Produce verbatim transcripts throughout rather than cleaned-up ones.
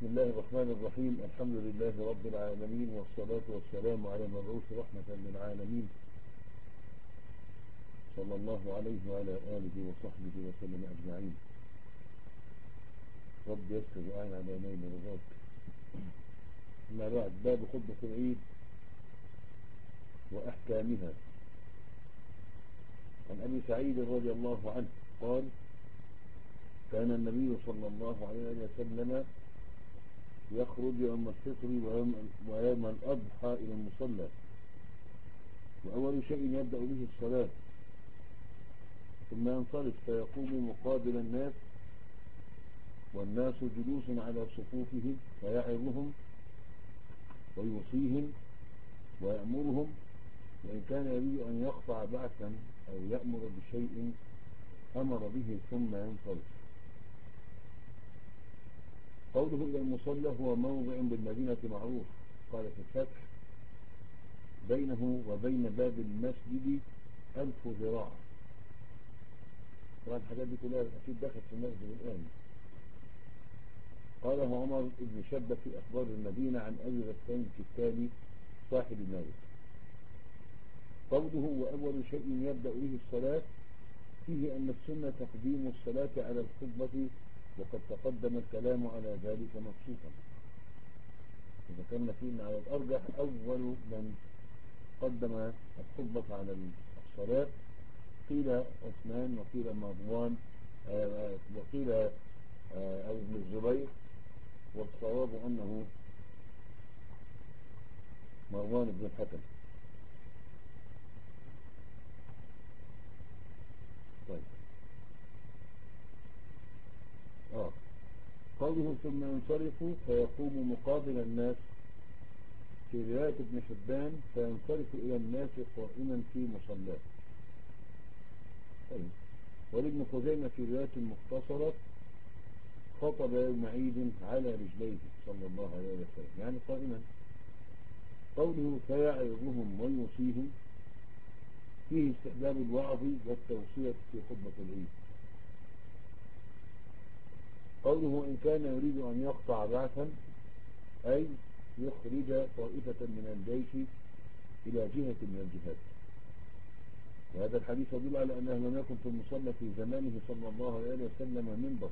بسم الله الرحمن الرحيم. الحمد لله رب العالمين، والصلاة والسلام على المبعوث رحمة للعالمين صلى الله عليه وعلى آله وصحبه وسلم أجمعين. رب يسر وأعن على نيل رضاك. أما بعد، باب خطبة العيد وأحكامها. عن أبي سعيد رضي الله عنه قال: كان النبي صلى الله عليه وسلم يخرج يوم الفطر ويوم الأضحى إلى المصلى، وأول شيء يبدأ به الصلاة، ثم ينصرف فيقوم مقابل الناس والناس جلوس على صفوفهم، فيعظهم ويوصيهم ويأمرهم، وإن كان يريد أن يقطع بعثا أو يأمر بشيء أمر به ثم ينصرف. قوله إلى المصلى هو موضع بالمدينة معروف، قال في الفتح: بينه وبين باب المسجد ألف ذراع. طبعا الحاجات دي كلها أكيد دخلت في المسجد الآن. قاله عمر بن شبة في أخبار المدينة عن أبي غسان الكتاني صاحب المالك. قوله وأول شيء يبدأ به الصلاة فيه أن السنة تقديم الصلاة على الخطبة، وقد تقدم الكلام على ذلك مبسوطا. وذكرنا فيه أن على الأرجح أول من قدم الخطبة على الصلاة قيل عثمان وقيل مروان آه وقيل آه أو ابن الزبير، والصواب أنه مروان بن الحكم. طيب آه. قوله ثم ينصرف فيقوم مقابل الناس، في رواية ابن حبان فينصرف إلى الناس قائما في مصلاه. طيب. ولابن خزيمة في رواية المختصرة خطب يوم عيد على رجليه صلى الله عليه وسلم، يعني قائما. قوله فيعظهم ويوصيهم فيه استحباب الوعظ والتوصية في خطبة العيد. قوله إن كان يريد أن يقطع بعثا، أي يخرج طائفة من الجيش إلى جهة من الجهات. وهذا الحديث يدل على أنه لم يكن في المصلى في زمانه صلى الله عليه وسلم منبر،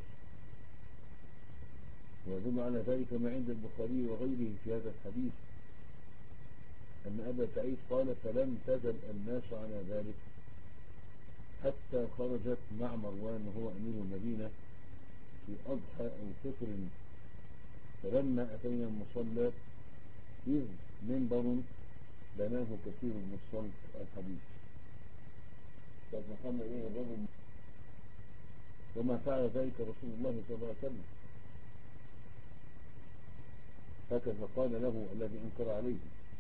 ويدل على ذلك ما عند البخاري وغيره في هذا الحديث أن أبا سعيد قال: فلم تزل الناس على ذلك حتى خرجت مع مروان وهو أمير المدينة في أضحى أو فطر، فلما أتينا المصلى إذ منبر بناه كثير من الصلت. الحديث قد نقلنا إليه الرجل، وما فعل ذلك رسول الله صلى الله عليه وسلم، هكذا قال له الذي أنكر عليه.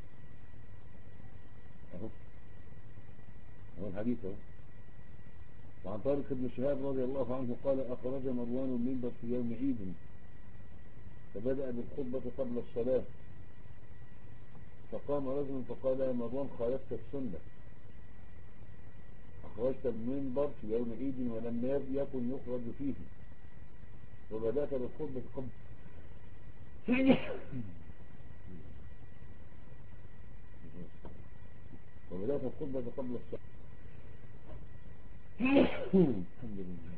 أهو هو الحديث أهو. وعن طارق بن شهاب رضي الله عنه قال: أخرج مروان المنبر في يوم عيد، فبدأ بالخطبة قبل الصلاة، فقام رجل فقال: يا مروان خالفت السنة، أخرجت المنبر في يوم عيد ولم يكن يخرج فيه، وبدأت بالخطبة قبل وبدأت الخطبة قبل الصلاة. الحمد لله.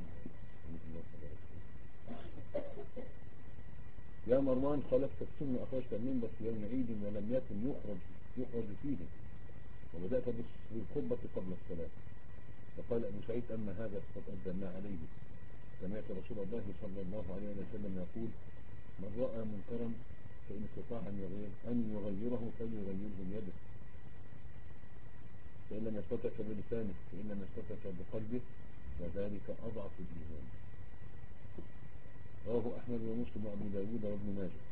يا مروان خالفت السنة، أخرجت المنبر في يوم عيد ولم يكن يخرج يخرج فيه، وبدأت بالخطبة قبل الصلاة. فقال أبو سعيد: أما هذا فقد أدلنا عليه. سمعت رسول الله صلى الله عليه وسلم يقول: من رأى منكرا فإن استطاع أن يغير أن يغيره فليغيره بيده، فإن لم يستطع فبلسانه، فإن لم يستطع فبقلبه، وذلك أضعف الإيمان. رواه أحمد ومسلم وأبو داود وابن ماجه.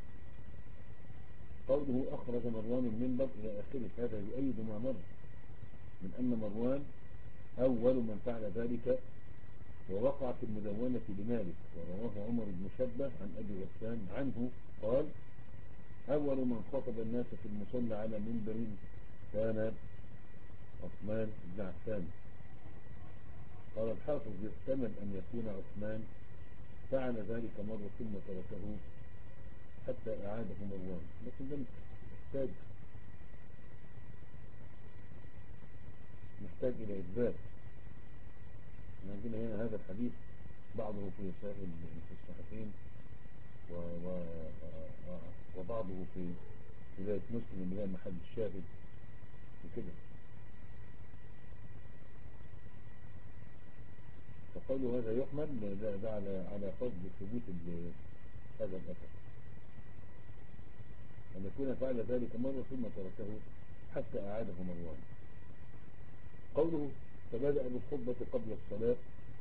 قوله أخرج مروان المنبر إلى آخره، هذا يؤيد ما مر من أن مروان أول من فعل ذلك، ووقع في المدونة لمالك، ورواه عمر بن شبة عن أبي غسان عنه قال: أول من خطب الناس في المصلى على منبر كان عثمان بن عفان. قال الحافظ: يحتمل أن يكون عثمان فعل ذلك مرة ثم تركه حتى أعاده مروان، لكن ده محتاج محتاج إلى إثبات. عندنا هنا هذا الحديث بعضه في سائل في الصحيحين و... و... وبعضه في رواية مسلم اللي هي محل الشاهد وكده. فقالوا هذا يحمل ده, ده على على قصد ثبوت هذا الأثر، أن يكون فعل ذلك مرة ثم تركه حتى أعاده مروان. قوله فبدأ بالخطبة قبل الصلاة،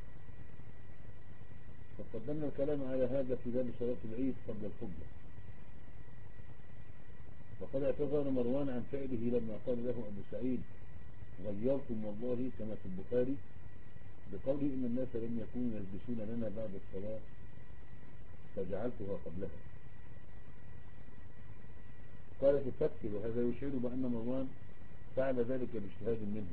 فقدمنا الكلام على هذا في باب صلاة العيد قبل الخطبة. وقد اعتذر مروان عن فعله لما قال له أبو سعيد غيرتم والله كما في البخاري بقوله إن الناس لم يكونوا يلبسون لنا بعد الصلاة فجعلتها قبلها. قال في الفتح وهذا يشير بأن مروان فعل ذلك باجتهاد منه.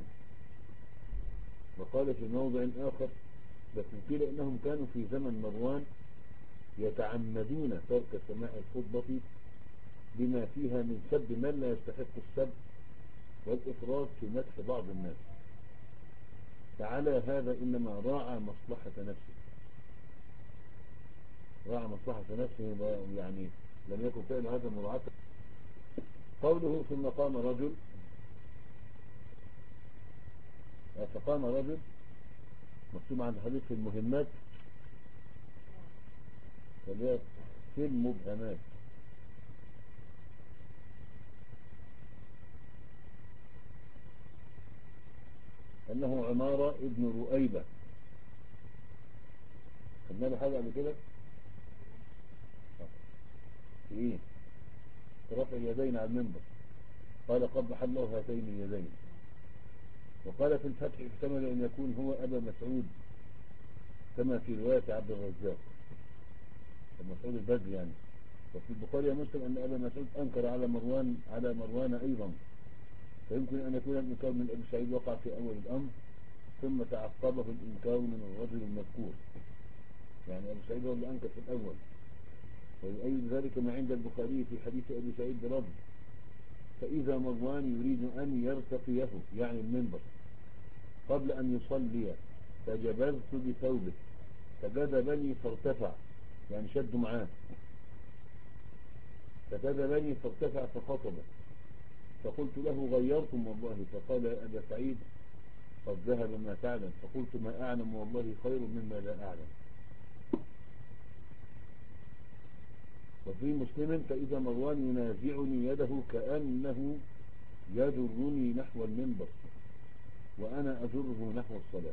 وقال في موضع آخر لكن قيل إنهم كانوا في زمن مروان يتعمدون ترك سماع الخطبة بما فيها من سب من لا يستحق السب والإفراط في مدح بعض الناس، فعلى هذا إنما راعى مصلحة نفسه راعى مصلحة نفسه يعني لم يكن فعل هذا مراعاة. قوله ثم قام رجل، فقام رجل مكتوب عند الحديث في المهمات فليات في المبهمات. أنه عمارة ابن رؤيبة. خدنا له حاجة قبل كده في إيه؟ رفع اليدين على المنبر. قال قبح الله هاتين اليدين. وقال في الفتح احتمل أن يكون هو أبا مسعود كما في رواية عبد الرزاق مسعود البدري يعني. وفي البخاري ومسلم أن أبا مسعود أنكر على مروان على مروان أيضا، فيمكن أن يكون الإنكار من أبي سعيد وقع في أول الأمر ثم تعقبه الإنكار من الرجل المذكور، يعني أبو سعيد هو اللي أنكر في الأول. ويؤيد ذلك ما عند البخاري في حديث أبي سعيد برد فإذا مروان يريد أن يرتقيه يعني المنبر قبل أن يصلي فجبذت بثوبه فجذبني فارتفع يعني شد معاه فجذبني فارتفع فخطب فقلت له غيرتم والله فقال يا أبا سعيد قد ذهب ما تعلم فقلت ما أعلم والله خير مما لا أعلم. وفي مسلم فإذا مروان ينازعني يده كأنه يجرني نحو المنبر وأنا أجره نحو الصلاة.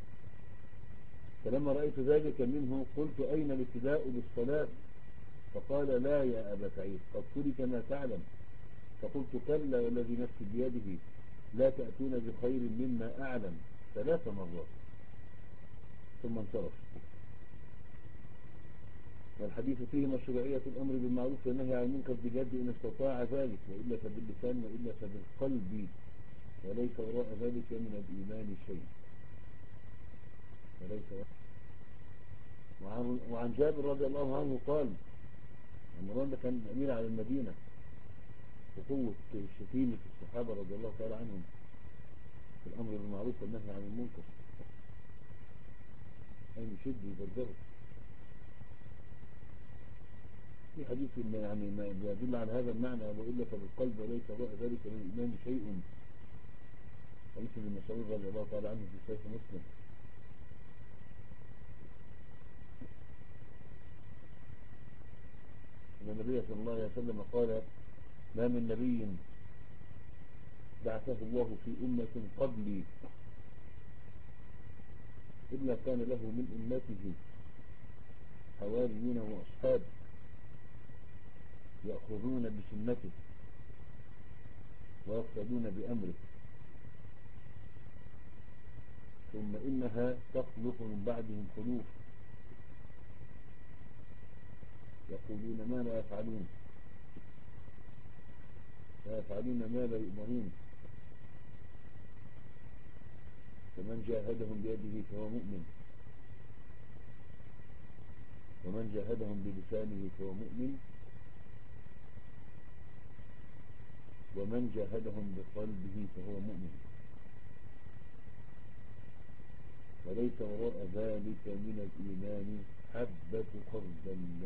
فلما رأيت ذلك منه قلت أين الابتداء بالصلاة؟ فقال لا يا أبا سعيد قد ترك ما تعلم. فقلت كلا والذي نفسي بيده لا تأتون بخير مما أعلم ثلاث مرات ثم انصرف. والحديث فيه مشروعية الأمر بالمعروف والنهي عن المنكر بجد إن استطاع ذلك وإلا فباللسان وإلا فبالقلب وليس وراء ذلك من الإيمان شيء. وليس وراء. وعن, وعن جابر رضي الله عنه قال مروان ده كان أمير على المدينة وقوة الشتيمة الصحابة رضي الله تعالى عنهم في الأمر بالمعروف والنهي عن المنكر أي يشد يبرده. في حديث يعني ما يدل على هذا المعنى وإلا فبالقلب وليس وراء ذلك من الإيمان شيء. حديث ابن مسعود رضي الله تعالى عنه في صحيح مسلم. أن النبي صلى الله عليه وسلم قال ما من نبي بعثه الله في أمة قبلي إلا كان له من أمته حواريون وأصحاب يأخذون بسنته ويقتدون بأمره ثم إنها تخلق من بعدهم خلوف يقولون ما لا يفعلون لا يفعلون ما لا يؤمرون فمن جاهدهم بيده فهو مؤمن ومن جاهدهم بلسانه فهو مؤمن ومن جاهدهم بقلبه فهو مؤمن، وليس وراء ذلك من الإيمان حبة خردل.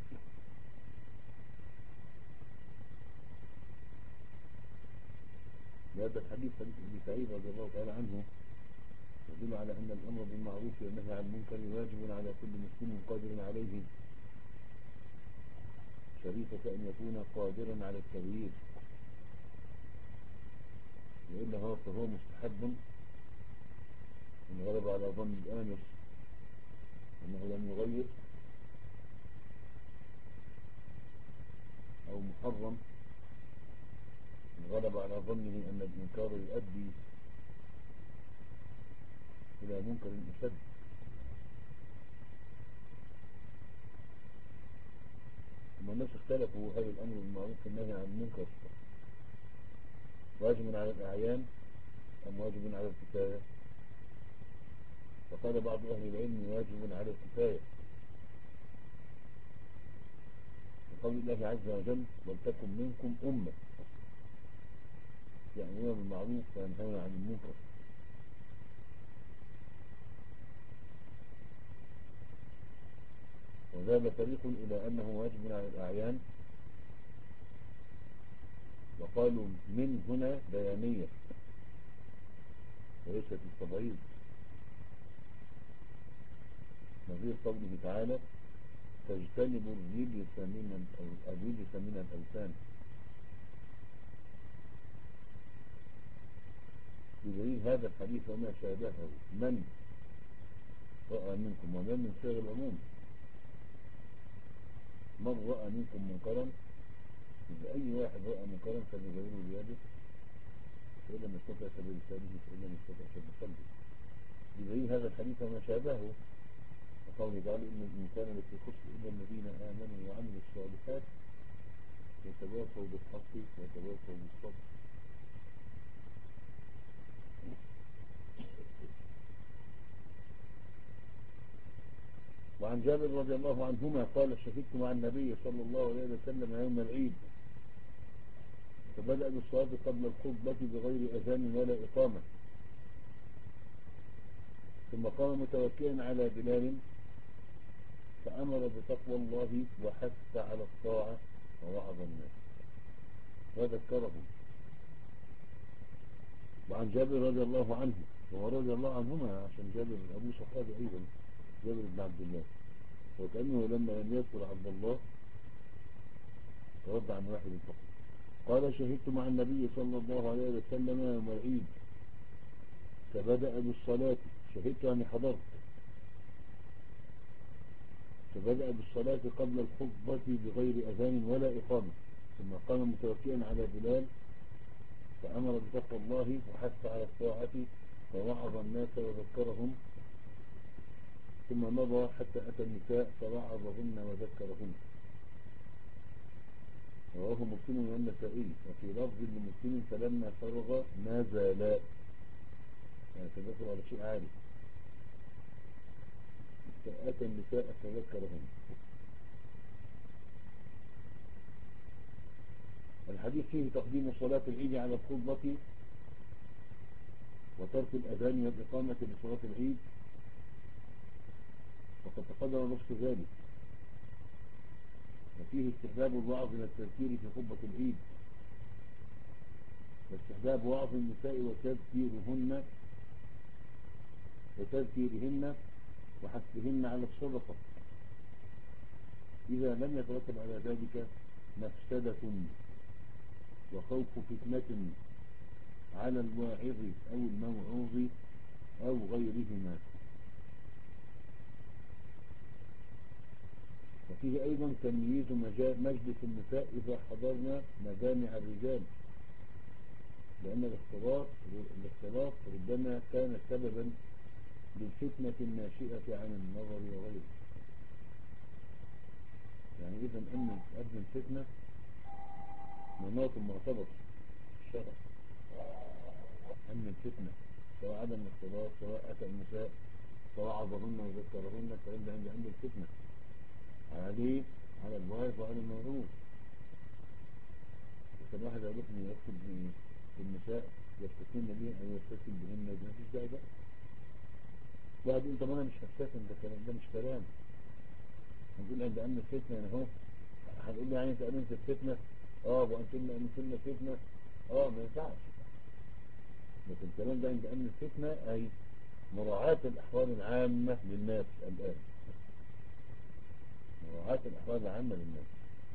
هذا الحديث حديث ابن سعيد رضي الله تعالى عنه يدل على أن الأمر بالمعروف والنهي عن المنكر واجب على كل مسلم قادر عليه، شريطة أن يكون قادرا على التغيير، وإلا هو فهو مستحب إن غلب على ظن الآمر أنه لم يغير، أو محرم إن غلب على ظنه أن الإنكار يؤدي إلى منكر أشد. ثم الناس اختلفوا هل الأمر بالمعروف والنهي عن المنكر واجب على الأعيان أم واجب على الكفاية؟ فقال بعض أهل العلم واجب على الكفاية، وقول الله عز وجل ولتكن منكم أمة يأمرون بالمعروف وينهون عن المنكر. وذهب فريق إلى أنه واجب على الأعيان، وقالوا من هنا بيانية وليست التبعيض، نظير قوله تعالى تجتنبوا الرجس من الرجس من الأوثان، بدليل هذا الحديث وما شابهه من رأى منكم، ومن من صيغ العموم، من رأى منكم منكرا، إذا أي واحد رأى منكرا فليغيره بيده، فإن لم يستطع فبلسانه، فإن لم يستطع فبقلبه، بدليل هذا الحديث وما شابهه، وقوله تعالى إن الإنسان لفي خسر إلا الذين آمنوا وعملوا الصالحات وتواصوا بالحق وتواصوا بالصبر. وعن جابر رضي الله عنهما قال شهدت مع النبي صلى الله عليه وسلم يوم العيد فبدأ بالصلاة قبل الخطبة بغير أذان ولا إقامة، ثم قام متوكئا على بلال فأمر بتقوى الله وحث على الطاعة ووعظ الناس وذكرهم. وعن جابر رضي الله عنه ورضي الله عنهما عشان جابر أبو صحابي أيضا، جابر بن عبد الله، وكأنه لما لم يذكر عبد الله رد عن واحد فقط. قال شهدت مع النبي صلى الله عليه وسلم يوم العيد فبدأ بالصلاة، شهدت يعني حضرت، فبدأ بالصلاة قبل الخطبة بغير أذان ولا إقامة، ثم قام متوكئا على بلال فأمر بتقوى الله وحث على الطاعة ووعظ الناس وذكرهم، ثم مضى حتى أتى النساء فوعظهن وذكرهن. رواه مسلم والنسائي، وفي لفظ لمسلم فلما فرغ ما زالا، يعني تذكر على شيء عالي، فأتى النساء فذكرهن. الحديث فيه تقديم صلاة العيد على الخطبة وترك الأذان والإقامة لصلاة العيد، وقد تقدم نصف ذلك. وفيه استحباب الوعظ من التذكير في خطبة العيد، واستحباب وعظ النساء وتذكيرهن وتذكيرهن وحثهن على الصدقة إذا لم يترتب على ذلك مفسدة وخوف فتنة على الواعظ أو الموعوظ أو غيرهما. وفيه أيضا تمييز مجلس النساء إذا حضرنا مجامع الرجال، لأن الاختلاط الاختلاط ربما كان سببا للفتنة الناشئة عن النظر وغيره. يعني إذا أمن أمن الفتنة مناط معتبر في الشرع، أمن الفتنة سواء عدم الاختلاط سواء أتى النساء سواء عظهن وذكرهن، فإن عند أمن الفتنة عليه على الواعظ وعلى الموعوظ. كان واحد يروح يكتب النساء يفتتن بهن أو يفتتن بهن، ما فيش داعي بقى. واحد يقول طب أنا مش هفتتن، ده كلام، ده مش كلام. نقول عند أمن الفتنة يعني اهو، هنقول له يعني أنت أمنت الفتنة؟ أه وأنتم أمنتم الفتنة؟ أه ما ينفعش. لكن الكلام ده عند أمن الفتنة أي مراعاة الأحوال العامة للناس الآن، مراعاة الأحوال العامة للناس.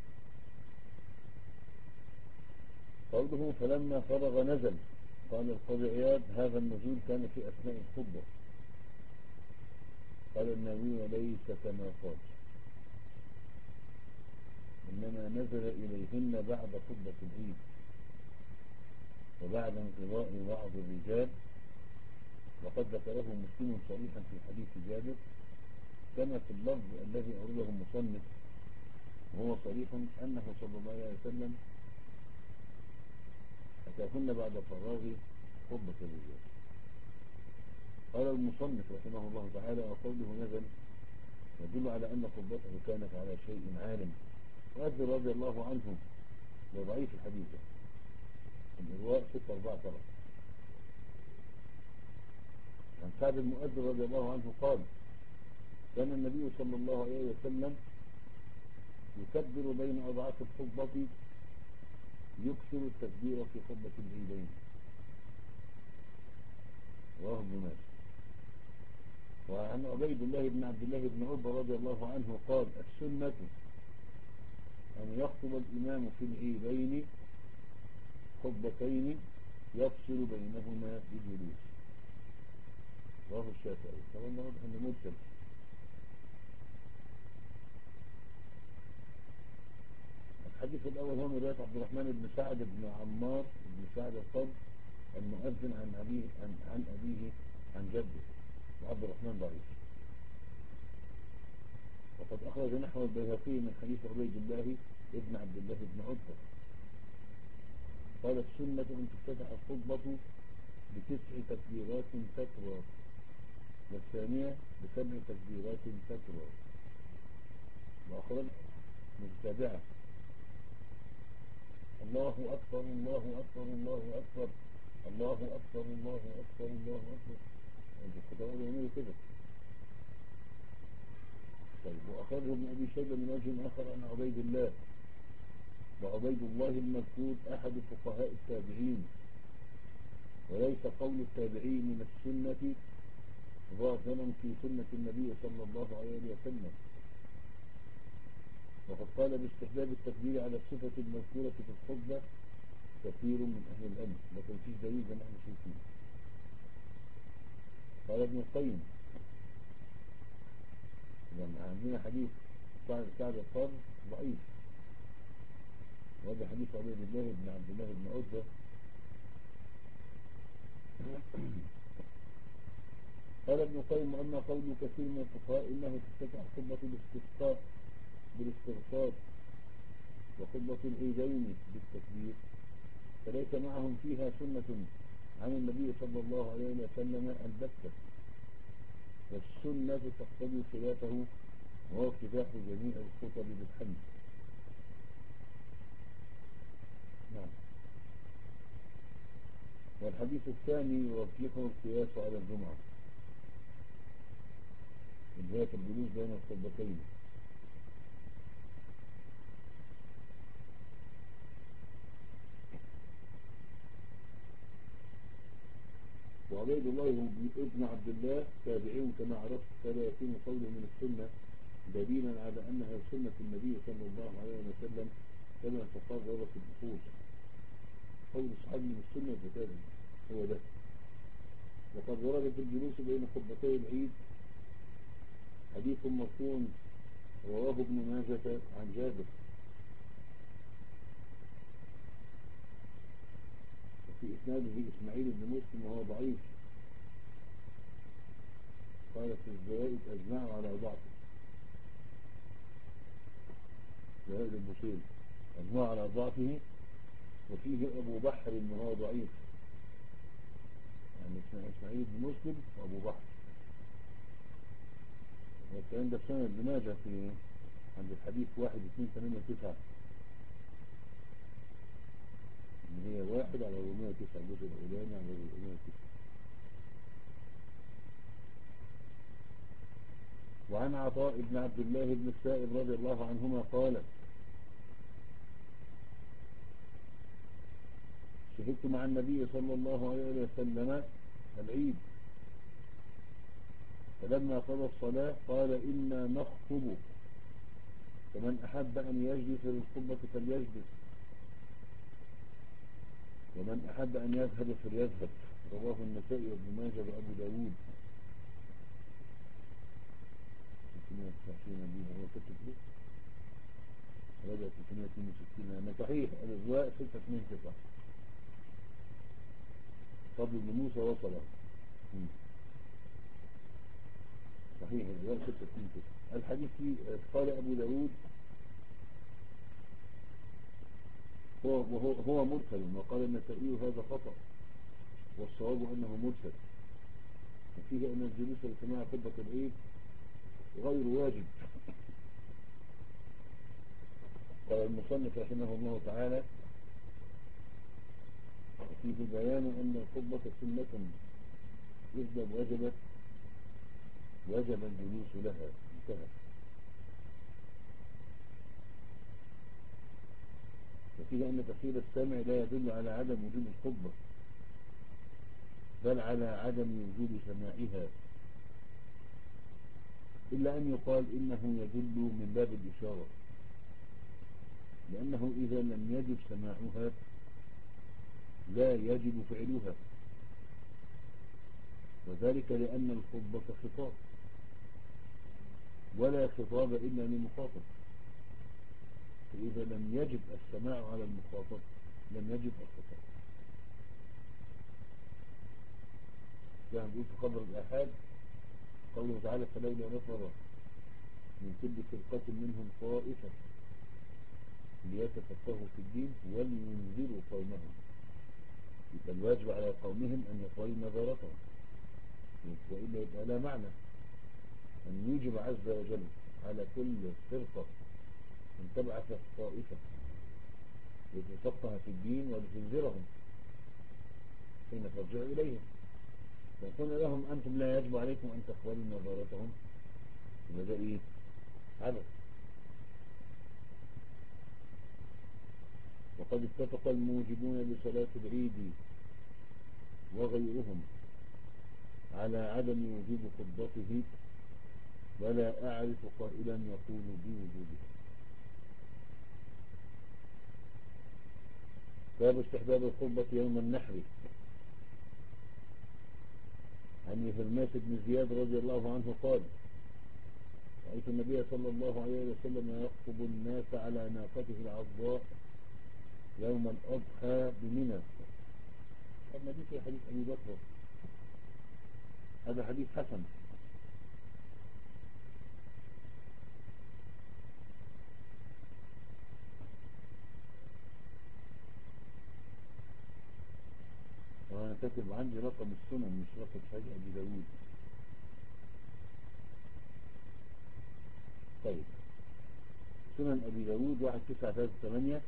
قوله فلما فرغ نزل، قال القاضي عياض هذا النزول كان في أثناء الخطبة. قال النووي ليس كما قال، إنما نزل إليهن بعد خطبة العيد وبعد انقضاء وعظ الرجال، وقد ذكره مسلم صريحا في حديث جابر كما في اللفظ الذي أورده المصنف، وهو صريح أنه صلى الله عليه وسلم أتاهن بعد فراغ خطبة الرجال. قال المصنف رحمه الله تعالى وقوله نزل يدل على أن خطبته كانت على شيء عالم. وأبي رضي الله عنه وضعيف الحديث الإرواء ستة أربعة طرف عن سعد المؤذن رضي الله عنه قال كان النبي صلى الله عليه وسلم يكبر بين أضعاف الخطبة يكثر التكبير في خطبة العيدين. رواه ابن ماجه. وعن عبيد الله بن عبد الله بن عتبة رضي الله عنه قال السنة أن يخطب الإمام في العيدين خطبتين يفصل بينهما بجلوس. رواه الشافعي. طبعا واضح انه مرسل. الحديث الأول هو من رواية عبد الرحمن بن سعد بن عمار بن سعد القرن المؤذن عن أبيه عن, عن أبيه عن جده، وعبد الرحمن ضعيف. وقد أخرج نحو البيهقي من حديث عبيد الله ابن عبد الله بن عتبة قال السنة أن تفتتح الخطبة بتسع تكبيرات تكرار، والثانية بسبع تكبيرات تكرار، وأخرج متتابعة الله أكبر الله أكبر الله أكبر الله أكبر الله أكبر الله أكبر. الخطباء بيعملوا كده. طيب وأخرجه ابن أبي شيبة من وجه آخر عن عبيد الله، وعبيد الله المذكور أحد فقهاء التابعين، وليس قول التابعين من السنة ظاهرا في سنة النبي صلى الله عليه وسلم. وقد قال باستحباب التكبير على الصفة المذكورة في الخطبة كثير من أهل العلم، لكن فيش دليل زي ما احنا شايفين. قال ابن القيم لما عندنا حديث سعد القرن ضعيف، وهذا حديث عبيد الله بن عبد الله بن عتبة. قال ابن القيم أما قول كثير من الفقهاء إنه تفتتح خطبة الاستسقاء بالاستغفار وخطبة العيدين بالتكبير، فليس معهم فيها سنة عن النبي صلى الله عليه وسلم البتة، والسنة تقتضي خلافه وهو افتتاح جميع الخطب بالحمد. نعم. والحديث الثاني يرجحه القياس على الجمعة، اللي هي الجلوس بين الخطبتين. وعبيد الله ابن عبد الله تابعي كما عرفت، فلا يكون قوله من السنة دليلا على أنها سنة النبي صلى الله عليه وسلم كما تقرر في الأصول. قول الصحابي من السنة الكتاب هو ده. وقد ورد في الجلوس بين خطبتي العيد حديث مرفوع رواه ابن ماجه عن جابر، وفي إسناده إسماعيل بن مسلم وهو ضعيف. قال في الزوائد أجمعوا على ضعفه، زوائد البصيري أجمعوا على ضعفه، وفيه أبو بحر وهو ضعيف، يعني إسماعيل بن مسلم وأبو بحر. والكلام ده في سنة ابن ماجه في عند الحديث واحد اثنين ثمانية تسعة. اللي هي واحد على أربعمائة وتسعة، الجزء الأولاني على أربعمائة وتسعة. وعن عطاء بن عبد الله بن السائب رضي الله عنهما قال: شهدت مع النبي صلى الله عليه وسلم العيد، فلما قضى الصلاة قال: إنا نخطب، فمن أحب أن يجلس للخطبة فليجلس، ومن أحب أن يذهب فليذهب. رواه النسائي وابن ماجه وأبو داود. ستمائة وتسعين دي هو كتب له رجع ستمائة واثنين وستين. أنا صحيح الأجواء ستة اثنين تسعة. فضل بن موسى وصله صحيح الأجواء ستة اثنين تسعة. الحديث قال أبو داود هو, هو, هو مرسل، وقال النسائي هذا خطأ، والصواب أنه مرسل، وفيه أن الجلوس لسماع خطبة العيد غير واجب. قال المصنف رحمه الله تعالى: فيه بيان أن الخطبة سنة إذا وجبت وجب الجلوس لها. انتهى. وفيه أن تأخير السامع لا يدل على عدم وجوب الخطبة، بل على عدم وجوب سماعها، إلا أن يقال إنه يدل من باب الإشارة، لأنه إذا لم يجب سماعها لا يجب فعلها، وذلك لأن الخطبة خطاب، ولا خطاب إلا لمخاطب، فإذا لم يجب السماع على المخاطب لم يجب الخطاب. يعني نقول في خبر الآحاد قوله تعالى: فلولا نفر من كل فرقة منهم طائفة ليتفقهوا في الدين ولينذروا قومهم. فالواجب على قومهم أن يقرأوا نظرتهم، وإلا يبقى لا معنى أن يوجب عز وجل على كل فرقة أن تبعث طائفة لتفقه في الدين ولتنذرهم حين ترجع إليهم. فقلنا لهم أنتم لا يجب عليكم أن تقبلوا نظرتهم، وده إيه؟ عبث. وقد اتفق الموجبون لصلاة العيد وغيرهم على عدم وجوب خطبته، ولا أعرف قائلا يقول بوجوبها. باب استحباب الخطبة يوم النحر. عن هرماس بن زياد رضي الله عنه قال: رأيت النبي صلى الله عليه وسلم يخطب الناس على ناقته العضاء يوم الأضحى بمنى. النبي في حديث أبي بكر، هذا حديث حسن. وأنا كاتب عندي رقم السنن مش رقم صحيح أبي داود. طيب، سنن أبي داود واحد تسعة ثلاثة ثمانية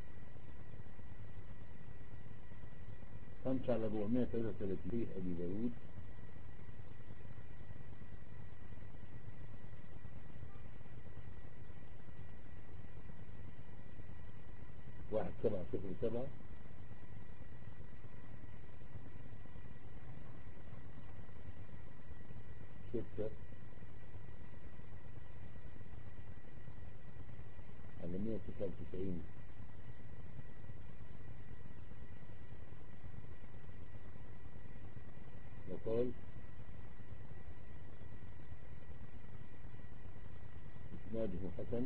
خمسة على أربعمائة وثلاثة وثلاثين. أبي داود واحد سبعة صفر سبعة ستة على مائة وتسعة وتسعين. وقال: إسناده حسن،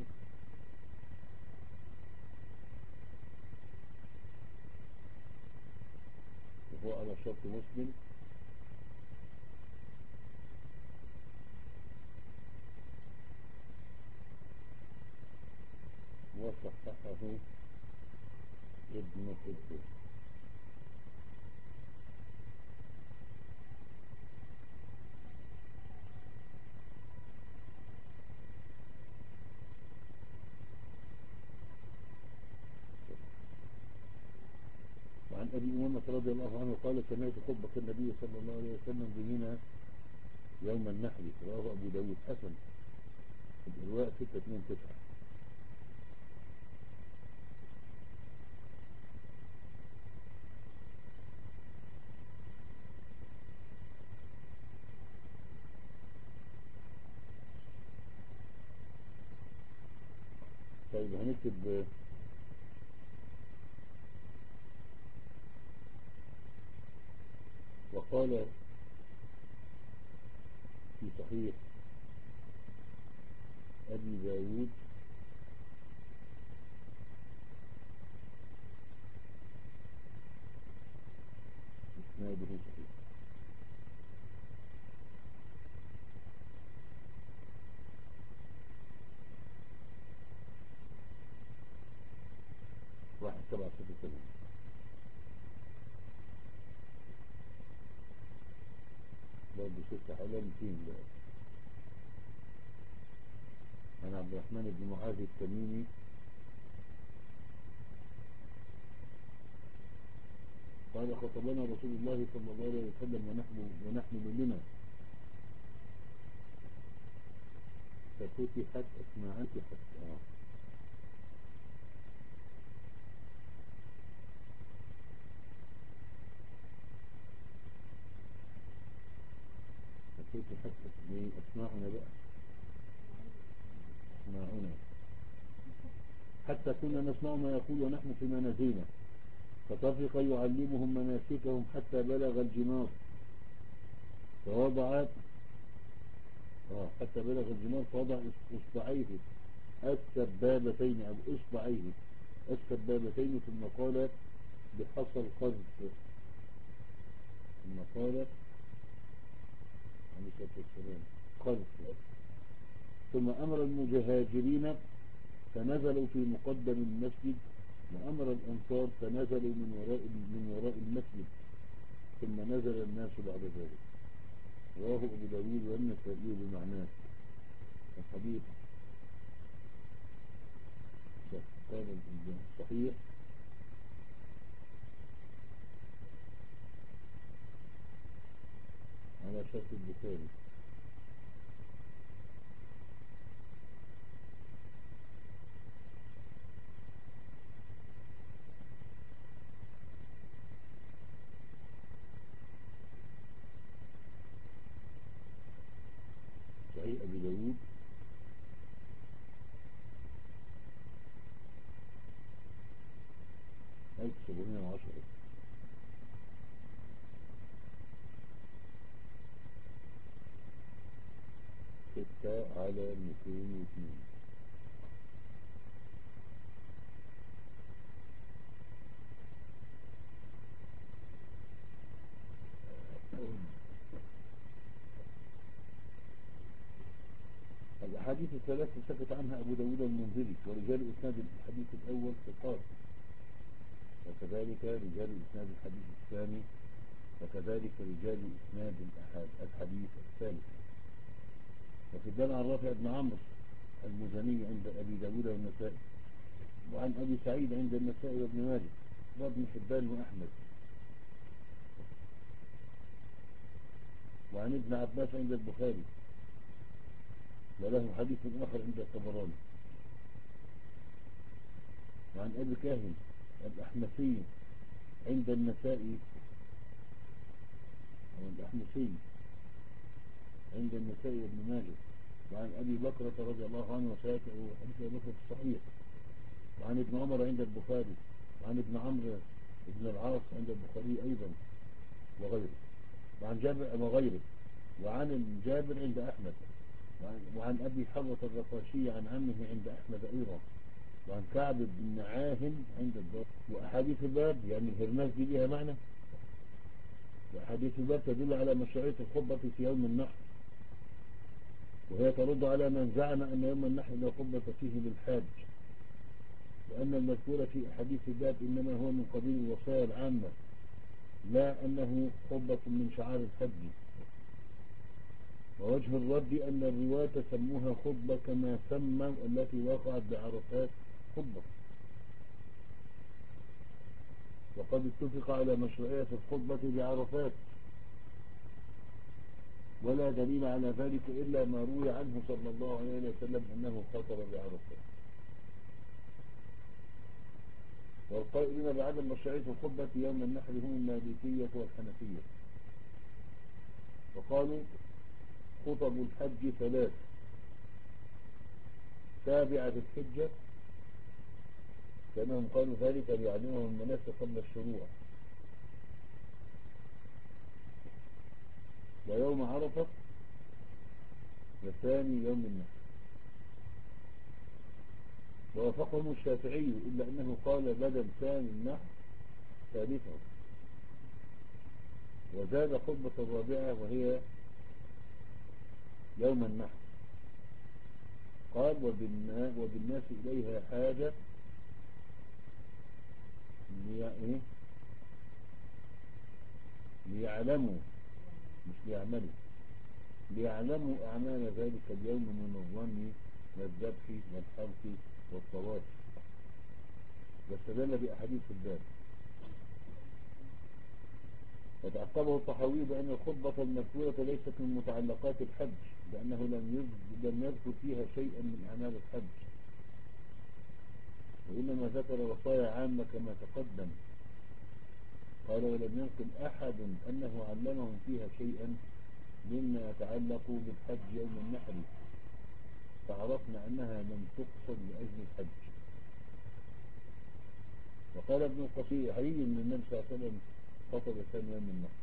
وهو على شرط مسلم، وصححه ابن حبان. وعن وعن أبي أمامة رضي الله عنه قال سمعت خطبة النبي صلى الله عليه وسلم بمنى يوم النحر، رواه أبو داود حسن الإرواء ستة اثنين تسعة. طيب هنكتب وقال في صحيح أبي داود إسناده صحيح. واحد سبعة ستة سبعة. برضه ستة حوالي مئتين بقى. عن عبد الرحمن بن معاذ التميمي قال خطبنا رسول الله صلى الله عليه وسلم ونحن ونحن بمنى ففتحت أسماعات حتى آه. ففتحت أسماعنا بقى أسماعنا حتى كنا نسمع ما يقول ونحن في منازلنا، فطفق يعلمهم مناسكهم حتى بلغ الجمار فوضع آه حتى بلغ الجمار فوضع إصبعيه السبابتين أو إصبعيه السبابتين ثم قال بحصى القذف ثم قال عليه الصلاة والسلام قذف ثم أمر المجاهرين فنزلوا في مقدم المسجد وأمر الأنصار فنزلوا من وراء من وراء المسجد ثم نزل الناس بعد ذلك. رواه أبو داود والنسائي بمعناه. الحديث قال صحيح على شرط البخاري. صحيح أبي داود ألف وسبعمائة وعشرة ستة على مئتين واثنين. الأحاديث الثلاثة سكت عنها أبو داود المنذري ورجال إسناد الحديث الأول ثقات، وكذلك رجال إسناد الحديث الثاني، وكذلك رجال إسناد الحديث الثالث. وفي الدال عن رافع بن عمرو المزني عند أبي داود والنسائي، وعن أبي سعيد عند النسائي وابن ماجه وابن حبان وأحمد، وعن ابن عباس عند البخاري، وله حديث آخر عند الطبراني، وعن أبي كاهن الأحمسي عند النسائي أو الأحمسي عند النسائي وابن ماجه، وعن أبي بكرة رضي الله عنه وسيأتي حديث أبي بكرة الصحيح، وعن ابن عمر عند البخاري، وعن ابن عمرو ابن العاص عند البخاري أيضا وغيره، وعن جابر وغيره، وعن جابر عند أحمد، وعن أبي حرة الرقاشي عن عمه عند أحمد أيضا، وعن كعب بن عاهن عند الدار. وأحاديث الباب يعني الهرماز دي لها معنى، وأحاديث الباب تدل على مشروعية الخطبة في يوم النحر، وهي ترد على من زعم أن يوم النحر لا خطبة فيه للحاج، وأن المذكور في أحاديث الباب إنما هو من قبيل الوصايا العامة لا أنه خطبة من شعار الحج. ووجه الرد أن الرواة سموها خطبة كما سموا التي وقعت بعرفات خطبة. وقد اتفق على مشروعية الخطبة بعرفات، ولا دليل على ذلك إلا ما روي عنه صلى الله عليه وسلم أنه خطب بعرفات. والقائلين بعدم مشروعية الخطبة يوم النحر هم المالكية والحنفية، وقالوا خطب الحج ثلاث: سابعة الحجة، كأنهم قالوا ذلك ليعلمهم المناسك قبل الشروع، ويوم عرفة، وثاني يوم النحر. ووافقهم الشافعي إلا أنه قال بدل ثاني النحر ثالثه، وزاد خطبة الرابعة وهي يوم النحر. قال وبالناس إليها حاجة لي... ليعلموا مش ليعملوا ليعلموا أعمال ذلك اليوم من الرمي والذبح والحلق والطواف، واستدل بأحاديث الباب. وتعقبه الطحاوي بأن الخطبة المذكورة ليست من متعلقات الحج، لأنه لم لم يذكر فيها شيئا من أعمال الحج، وإنما ذكر وصايا عامة كما تقدم. قال ولم ينقل أحد أنه علمهم فيها شيئا مما يتعلق بالحج يوم النحر، فعرفنا أنها لم تقصد لأجل الحج. وقال ابن القصير حقيقي أن النبي صلى الله عليه وسلم خطب ثاني يوم النحر،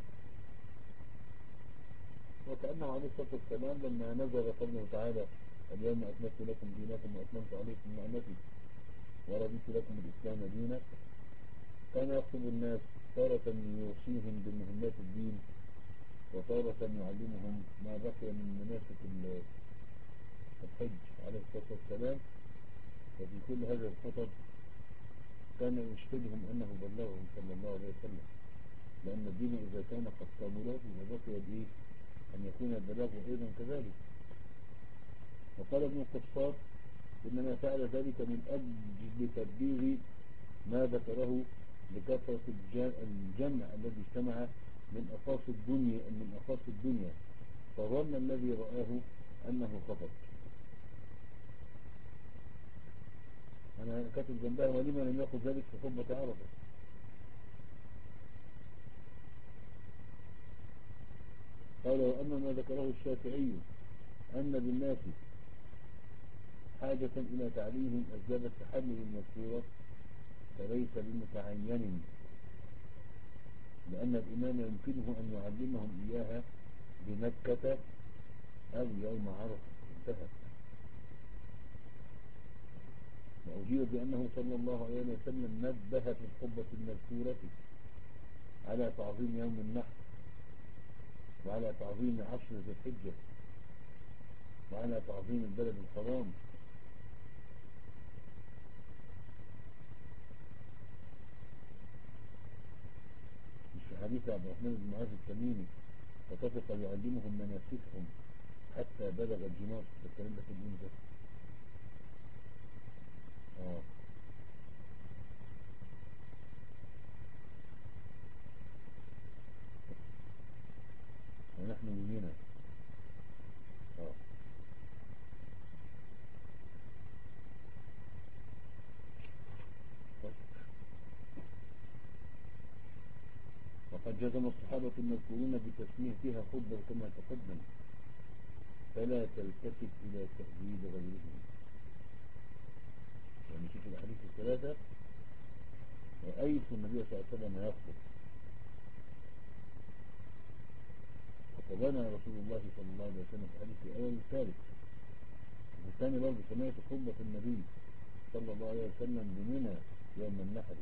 وكأنه عليه الصلاة والسلام لما نزل قوله تعالى اليوم أكملت لكم دينكم وأتممت عليكم نعمتي ورضيت لكم الإسلام دينا، كان يخطب الناس تارة يوصيهم بمهمات الدين، وتارة يعلمهم ما بقي من مناسك الحج عليه الصلاة والسلام. وفي كل هذه الخطب كان يشهدهم أنه بلغهم صلى الله عليه وسلم، لأن الدين إذا كان قد كمل فبقي بإيه أن يكون البلاغ أيضا كذلك. وقال ابن القصار إنما فعل ذلك من أجل تبليغ ما ذكره لكثرة الجمع الذي اجتمع من أقاصي الدنيا من أقاصي الدنيا فظن الذي رآه أنه خطب. أنا كاتب جنبها ولما لم يقل ذلك في خطبة عرفة. قال وأما ما ذكره الشافعي أن بالناس حاجة إلى تعليم أسباب التحلل المذكورة فليس بمتعين، لأن الإمام يمكنه أن يعلمهم إياها بمكة أو يوم عرفة. انتهى. وأجيب بأنه صلى الله عليه وسلم نبه في الخطبة المذكورة على تعظيم يوم النحر، وعلى تعظيم عشر ذي الحجة، وعلى تعظيم البلد الحرام. مش في حديث عبد الرحمن بن معاذ التميمي فطفق يعلمهم مناسكهم حتى بلغ الجمار. الكلام ده في اليوم ده. اه ونحن بمنى. اه وقد جزم الصحابة المذكورون بتسميتها خطبة كما تقدم، فلا تلتفت إلى تأويل غيرهم. يعني شوف الأحاديث الثلاثة رأيت النبي صلى الله عليه وسلم يخطب، خطبنا رسول الله صلى الله عليه وسلم في الحديث الأول والثالث. وفي الثاني برضه سمعت خطبة النبي صلى الله عليه وسلم بمنى يوم النحر.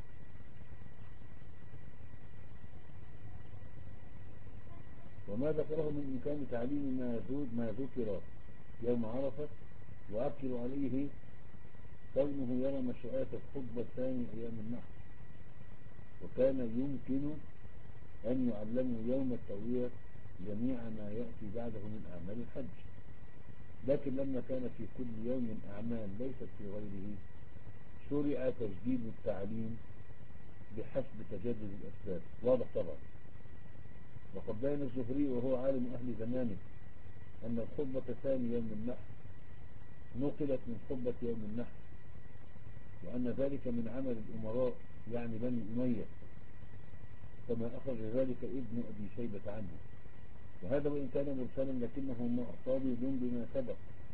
وما ذكره من إمكان تعليم ما ذكر يوم عرفة وأكل عليه كونه يرى مشروعات الخطبة الثاني أيام النحر، وكان يمكن أن يعلموا يوم التروية جميع ما يأتي بعده من أعمال الحج، لكن لما كان في كل يوم أعمال ليست في غيره شرع تجديد التعليم بحسب تجدد الأسباب. واضح طبعا. وقد بين الزهري وهو عالم أهل زمانه أن الخطبة ثاني يوم النحر نقلت من خطبة يوم النحر، وأن ذلك من عمل الأمراء يعني بني أمية، كما أخرج ذلك ابن أبي شيبة عنه. وهذا وإن كان مرسلا لكنه معتضد بما سبق،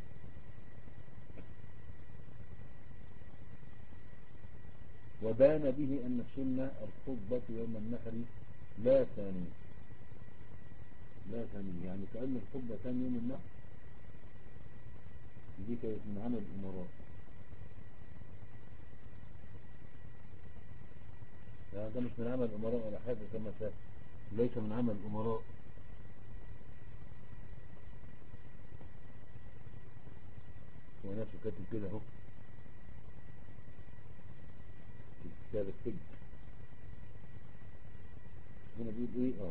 وبان به أن السنة الخطبة يوم النحر لا ثانية لا ثانية يعني كأن الخطبة ثاني يوم النحر دي كانت من عمل الأمراء. يعني ده مش من عمل الأمراء ولا حاجة، كما شاف ليس من عمل الأمراء. وناس كاتب كده اهو في كتاب السجن. هنا بيقول ايه؟ اه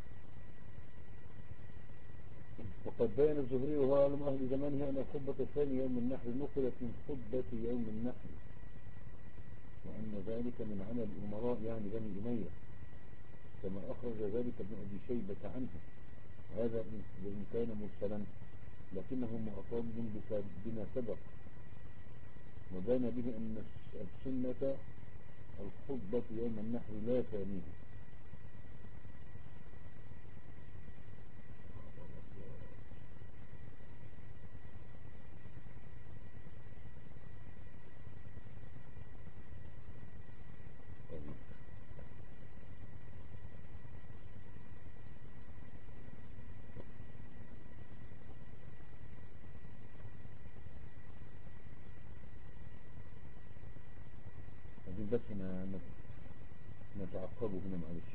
وقد بين الزهري وهو عالم أهل زمانه أن الخطبة الثاني يوم النحر نقلت من خطبة يوم النحر، وأن ذلك من عمل الأمراء يعني بني أمية، كما أخرج ذلك ابن أبي شيبة عنه. وهذا وإن كان مرسلا لكنه معتضد بما سبق، وبان به أن السنة الخطبة يوم النحر لا ثانيها. عايزين بس نتعقبه هنا معلش.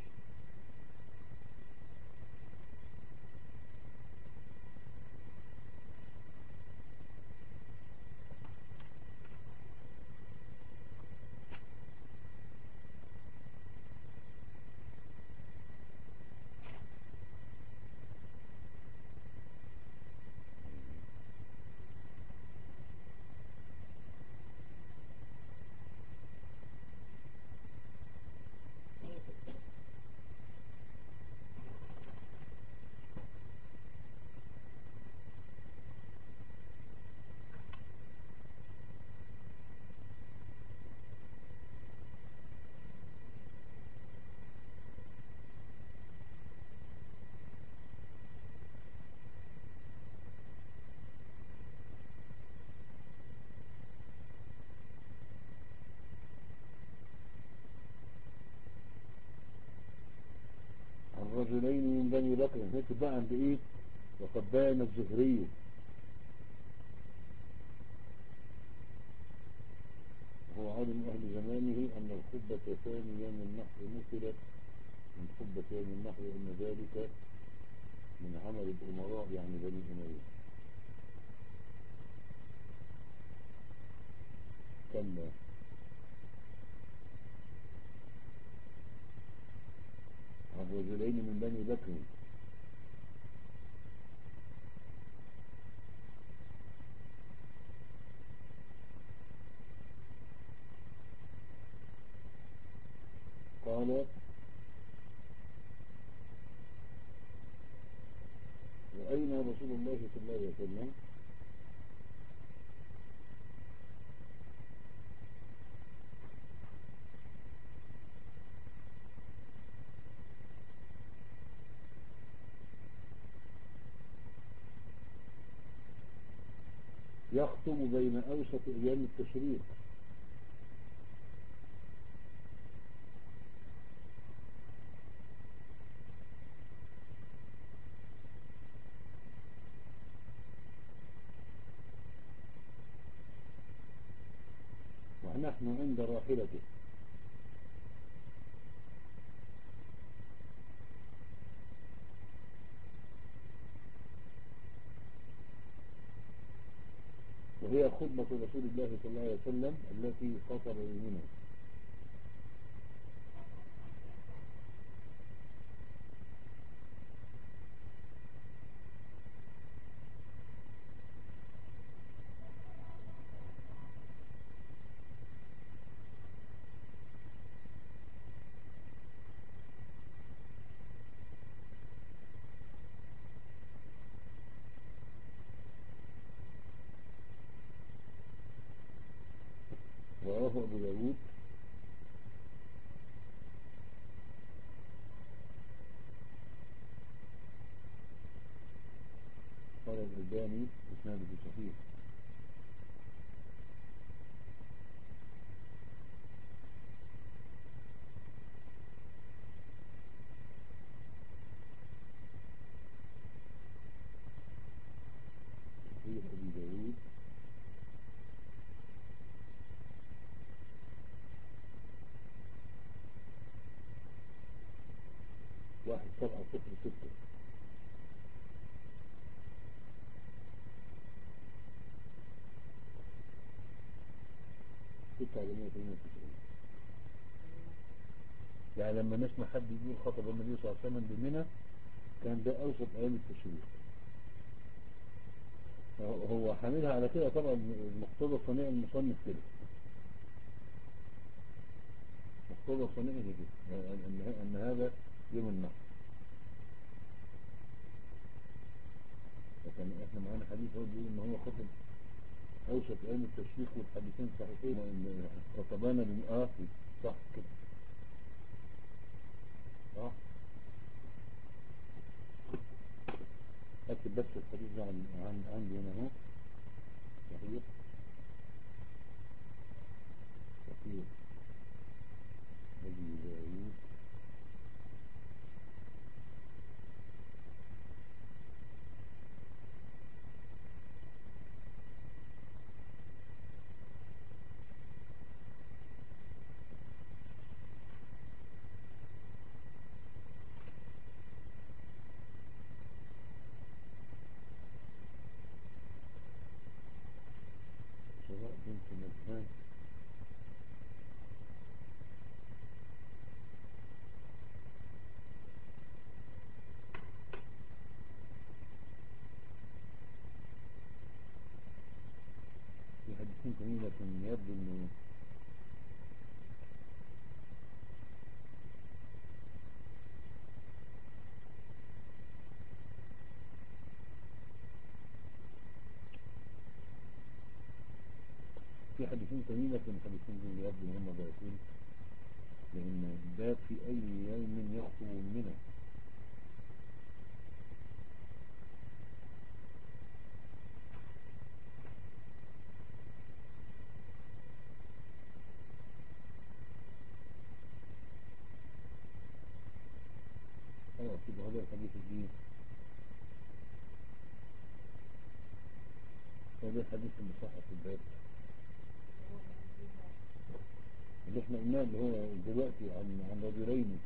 الرجلين من بني بكر هيك بقى عند ايه؟ وقد بان الزهري هو عالم أهل زمانه أن الخطبة ثاني يوم النحر نقلت من خطبة يوم النحر، وأن ذلك من عمل الأمراء يعني بني أمية. كلا الرجلين من بني بكر قال رأينا رسول الله صلى الله عليه وسلم يخطب بين أوسط أيام التشريق، ونحن عند راحلته. وهي خطبة رسول الله صلى الله عليه وسلم التي خطب بمنى. رواه أبو داود قال الألباني إسناده صحيح. صحيح أبي داود واحد سبعة صفر ستة ستة على مية وثمانية وتسعين. يعني لما نسمع حد يقول خطب النبي صلى الله عليه وسلم بمنى كان ده أوسط أيام التشريق. هو حاملها على كده طبعا، مقتضى صنيع المصنف كده، مقتضى صنيعه كده أن, أن هذا يوم النحر. لكن احنا معانا حديث هو بيقول ان هو خطب اوسط ايام التشريق والحديثين صحيحين خطبانا بالآخر. صح كده صح. اكتب بس الحديث ده عن عن عندي هنا اهو. صحيح صحيح ابي داود سواء بنت مدهان. في حديثين تانيين لكن يبدو انه في حديثين تانيين لكن الحديثين دول يبدو ان هم ضعيفين، لان باب في اي يوم يخطب منه. خلاص يبقى هذا الحديث الجديد، هذا الحديث اللي صح في الباب اللي احنا قلناه اللي هو دلوقتي عن عن رجلين.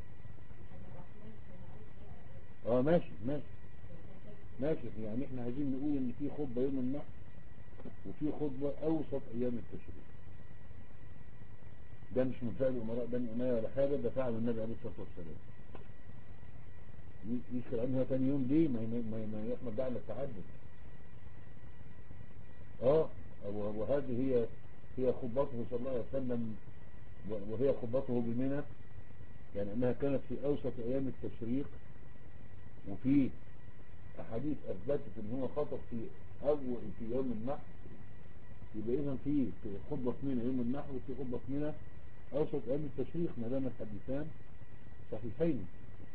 اه ماشي ماشي ماشي. يعني احنا عايزين نقول ان في خطبة يوم النحر وفي خطبة اوسط ايام التشريق. ده مش من فعل امراء بني امية ولا حاجة، ده فعل النبي عليه الصلاة والسلام. يشكر عنها تاني يوم دي ما ما ما يحمل ده على التعدد. اه وهذه هي هي خطبته صلى الله عليه وسلم، وهي خطبته بمنى، يعني انها كانت في اوسط ايام التشريق. وفي احاديث اثبتت ان هو خطب في اول في يوم النحر. يبقى اذا في خطبه في منى يوم النحر وفي خطبه في منى اوسط ايام التشريق ما دام الحديثان صحيحين.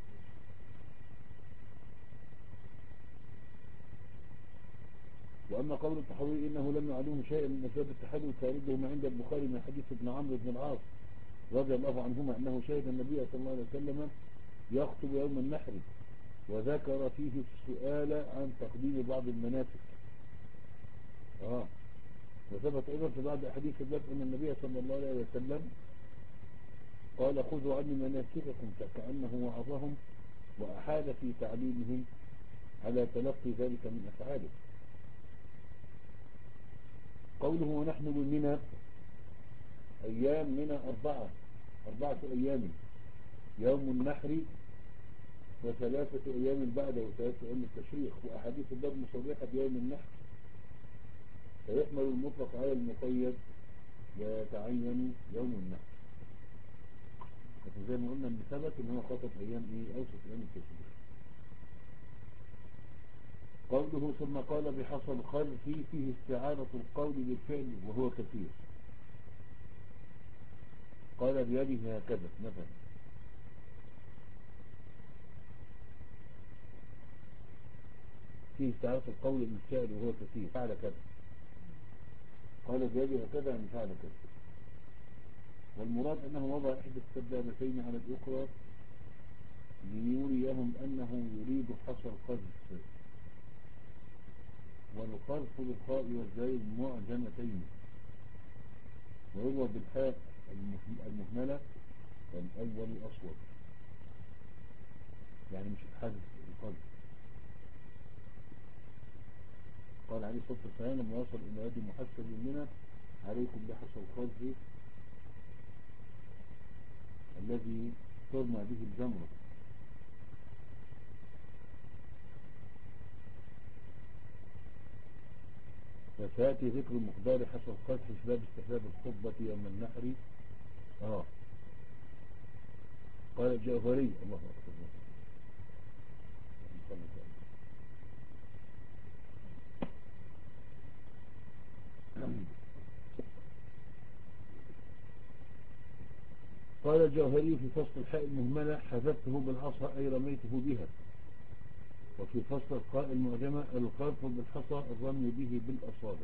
واما قول التحوي انه لم يعلمه شيئا من اسباب التحلل فارده ما عند البخاري من حديث ابن عمرو بن العاص رضي الله عنهما انه شهد النبي صلى الله عليه وسلم يخطب يوم النحر وذكر فيه السؤال عن تقديم بعض المناسك. اه وثبت ايضا في بعض احاديث الباب ان النبي صلى الله عليه وسلم قال خذوا عني مناسككم، كأنه وعظهم واحال في تعليمهم على تلقي ذلك من افعاله. قوله ونحن بمنى ايام منى اربعة اربعة ايام، يوم النحر وثلاثة ايام بعده وثلاثة ايام التشريق. واحاديث الباب مصرحة بيوم النحر فيحمل المطلق على المقيد ويتعين يوم النحر. لكن زي ما قلنا ان ثبت ان هو خطب ايام ايه اوسط ايام التشريق. قوله ثم قال بحصى الخلف فيه استعارة القول بالفعل وهو كثير. قال بيده هكذا مثلا. فيه استعارة القول بالفعل وهو كثير، فعل كذا، قال بيده هكذا يعني فعل كذا. والمراد أنه وضع إحدى السبابتين على الأخرى ليريهم أنه يريد حصر القذف، والقذف بالخاء والزاي معجمتين، ويروى بالحاء المهملة والأول أصوب، يعني مش الحذف القذف. قال عليه الصلاة والسلام لما وصل إلى يد محسب مننا عليكم بحصر القذف الذي ترمى به الجمرة. وسيأتي ذكر مقدار حصر القذف في باب استحباب الخطبة يوم النحر. اه قال الجوهري الله أكبر. قال الجوهري في فصل الحاء المهملة حذفته بالعصا أي رميته بها. وفي فصل القاء المعجمة القذف بالحصى الرمي به بالأصابع.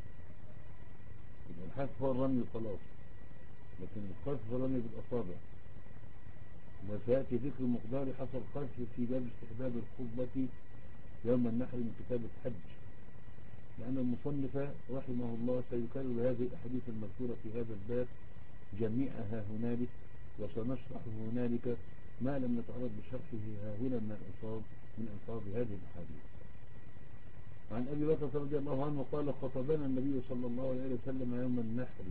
الحذف هو الرمي خلاص، لكن القذف هو الرمي بالأصابع. وسيأتي ذكر مقدار حصى القذف في باب استحباب الخطبة يوم النحر من كتاب الحج، لأن المصنف رحمه الله سيكرر هذه الأحاديث المذكورة في هذا الباب جميعها هنالك، وسنشرح هنالك ما لم نتعرض بشرحه ها هنا من الألفاظ من ألفاظ هذه الأحاديث. عن أبي بكر رضي الله عنه قال خطبنا النبي صلى الله عليه وسلم يوم النحر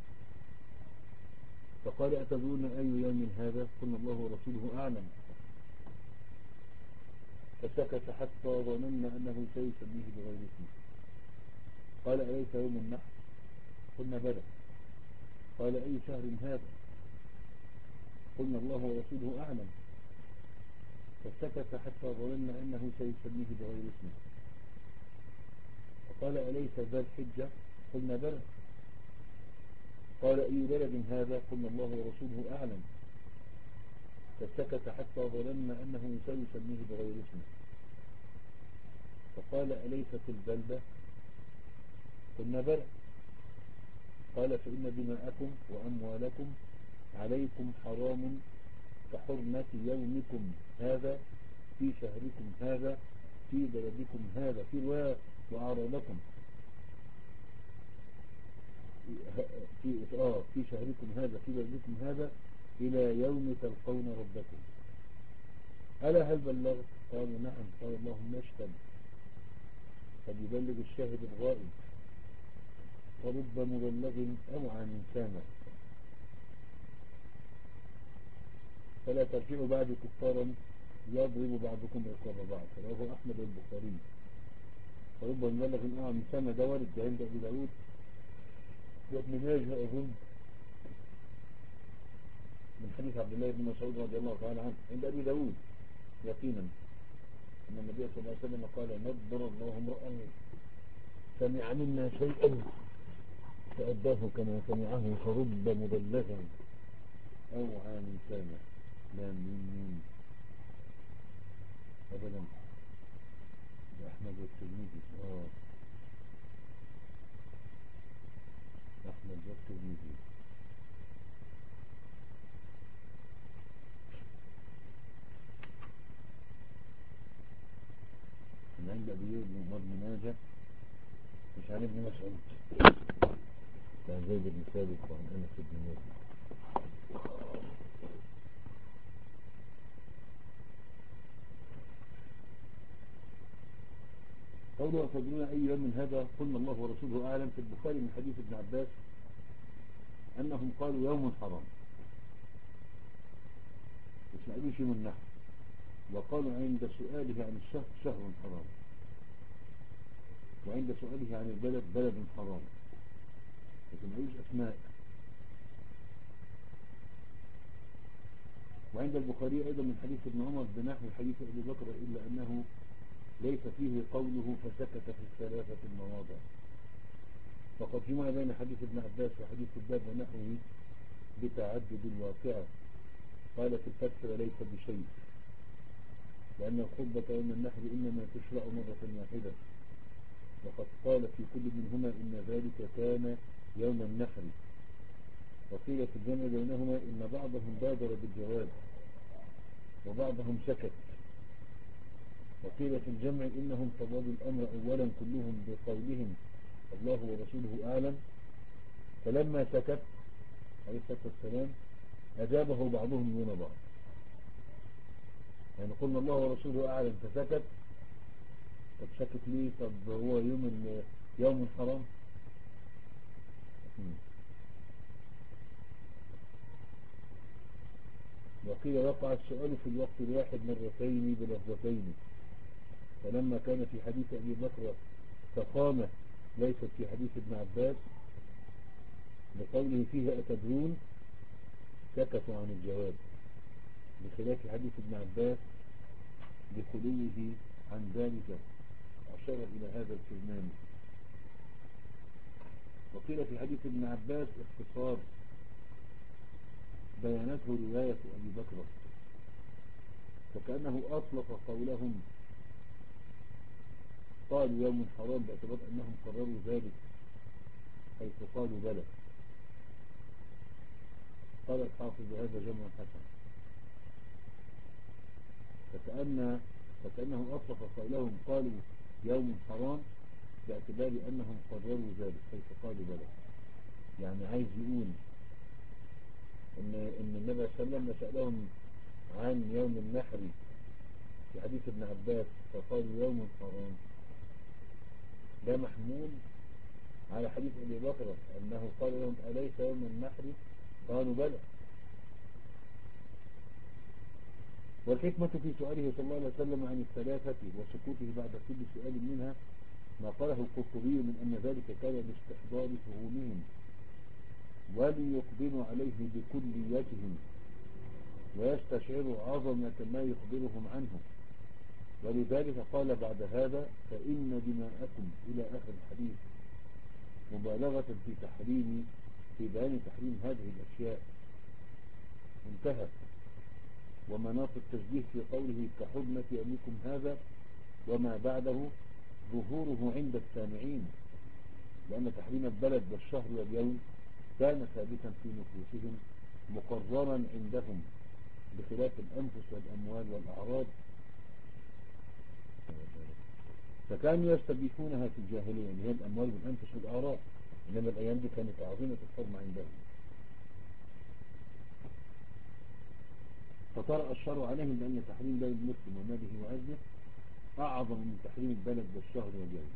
فقال أتدرون أي يوم هذا؟ قلنا الله ورسوله أعلم. فسكت حتى ظننا أنه سيسميه بغير اسمه. قال أليس يوم النحر؟ قلنا بلى. قال أي شهر هذا؟ قلنا الله ورسوله أعلم. فسكت حتى ظننا أنه سيسميه بغير اسمه. فقال أليس ذا الحجة؟ قلنا بلى. قال أي بلد هذا؟ قلنا الله ورسوله أعلم. فسكت حتى ظننا أنه سيسميه بغير اسمه. فقال أليست البلدة؟ قلنا بلى. قال فإن دماءكم وأموالكم عليكم حرام كحرمة يومكم هذا في شهركم هذا في بلدكم هذا في رواية وأعراضكم في آه في شهركم هذا في بلدكم هذا إلى يوم تلقون ربكم. ألا هل بلغت؟ قالوا نعم. قال اللهم اشهد. فليبلغ الشاهد الغائب. فرب مبلغ أوعى من سامع. فلا ترجعوا بعد كفارا يضرب بعضكم رقاب بعض. رواه أحمد البخاري. فرب مبلغ أوعى من سامع ده وارد عند أبي داود وابن ماجه أظن من حديث عبد الله بن مسعود رضي الله تعالى عنه عند أبي داود يقينا أن النبي صلى الله عليه وسلم قال نضر الله امرأ سمع منا شيئا فأداه كما سمعه فرب مبلغ أوعى من سامع. لا من أبدا. ده أحمد والترمذي. آه أحمد والترمذي. من عند أبي بن ماجه مش عن ابن مسعود عن زيد بن ثابت وعن أنس بن مالك. قولوا أتدرون أي يوم من هذا؟ قلنا الله ورسوله أعلم. في البخاري من حديث ابن عباس أنهم قالوا يوم حرام مش قالوش يوم النحر، وقالوا عند سؤاله عن الشهر شهر حرام، وعند سؤاله عن البلد بلد حرام، لكن ما قالوش أسماء. وعند البخاري أيضا من حديث ابن عمر بنحو حديث أبي بكر إلا أنه ليس فيه قوله فسكت في الثلاثة المواضع. فقد جمع بين حديث ابن عباس وحديث الباب ونحوه بتعدد الواقعة. قال في الفتح وليس بشيء، لأن الخطبة يوم النحر إنما تشرع مرة واحدة، وقد قال في كل منهما إن ذلك كان يوم النحر. وقيل في الجمع بينهما إن بعضهم بادر بالجواز وبعضهم سكت. وقيل في الجمع إنهم فوضوا الأمر أولا كلهم بقولهم الله ورسوله أعلم، فلما سكت عليه الصلاة والسلام أجابه بعضهم دون بعض. يعني قلنا الله ورسوله أعلم فسكت. طب سكت ليه؟ طب هو يوم يوم حرام. وقيل وقع السؤال في الوقت الواحد مرتين بلفظتين، فلما كان في حديث أبي بكر فقامة ليست في حديث ابن عباس بقوله فيها أتدرون سكتوا عن الجواب، بخلاف حديث ابن عباس بخلوه عن ذلك أشار إلى هذا الكلمان. وقيل في حديث ابن عباس اختصار بيانته رواية أبي بكر، فكأنه أطلق قولهم قالوا يوم حرام باعتبار أنهم قرروا ذلك، حيث قالوا بلى. قال الحافظ هذا جمع حسن، فكأن فكأنه أطلق قولهم قالوا يوم حرام باعتبار أنهم قرروا ذلك، حيث قالوا بلى. يعني عايز يقول إن, إن النبي صلى الله عليه وسلم سألهم عن يوم النحر في حديث ابن عباس فقالوا يوم حرام، ده محمول على حديث أبي بكر أنه قال لهم أليس يوم النحر؟ قالوا بلى. والحكمة في سؤاله صلى الله عليه وسلم عن الثلاثة وسكوته بعد كل سؤال منها ما قاله القرطبي من أن ذلك كان لاستحضار فهومهم وليقبلوا عليه بكليتهم ويستشعروا عظمة ما يخبرهم عنه، ولذلك قال بعد هذا فإن دماءكم إلى آخر الحديث مبالغة في تحريم في بيان تحريم هذه الأشياء انتهى. ومناط التشبيه في قوله كحرمة يومكم هذا وما بعده ظهوره عند السامعين، لأن تحريم البلد والشهر واليوم كان ثابتا في نفوسهم مقررا عندهم بخلاف الأنفس والأموال والأعراض، فكانوا يستبيحونها في الجاهلية اللي هي الأموال والأنفس والأعراض، إنما الأيام دي كانت عظيمة الحرمة عندهم، فطرأ الشرع عليهم بأن تحريم بلد المسلم وماله وعزه أعظم من تحريم البلد والشهر واليوم.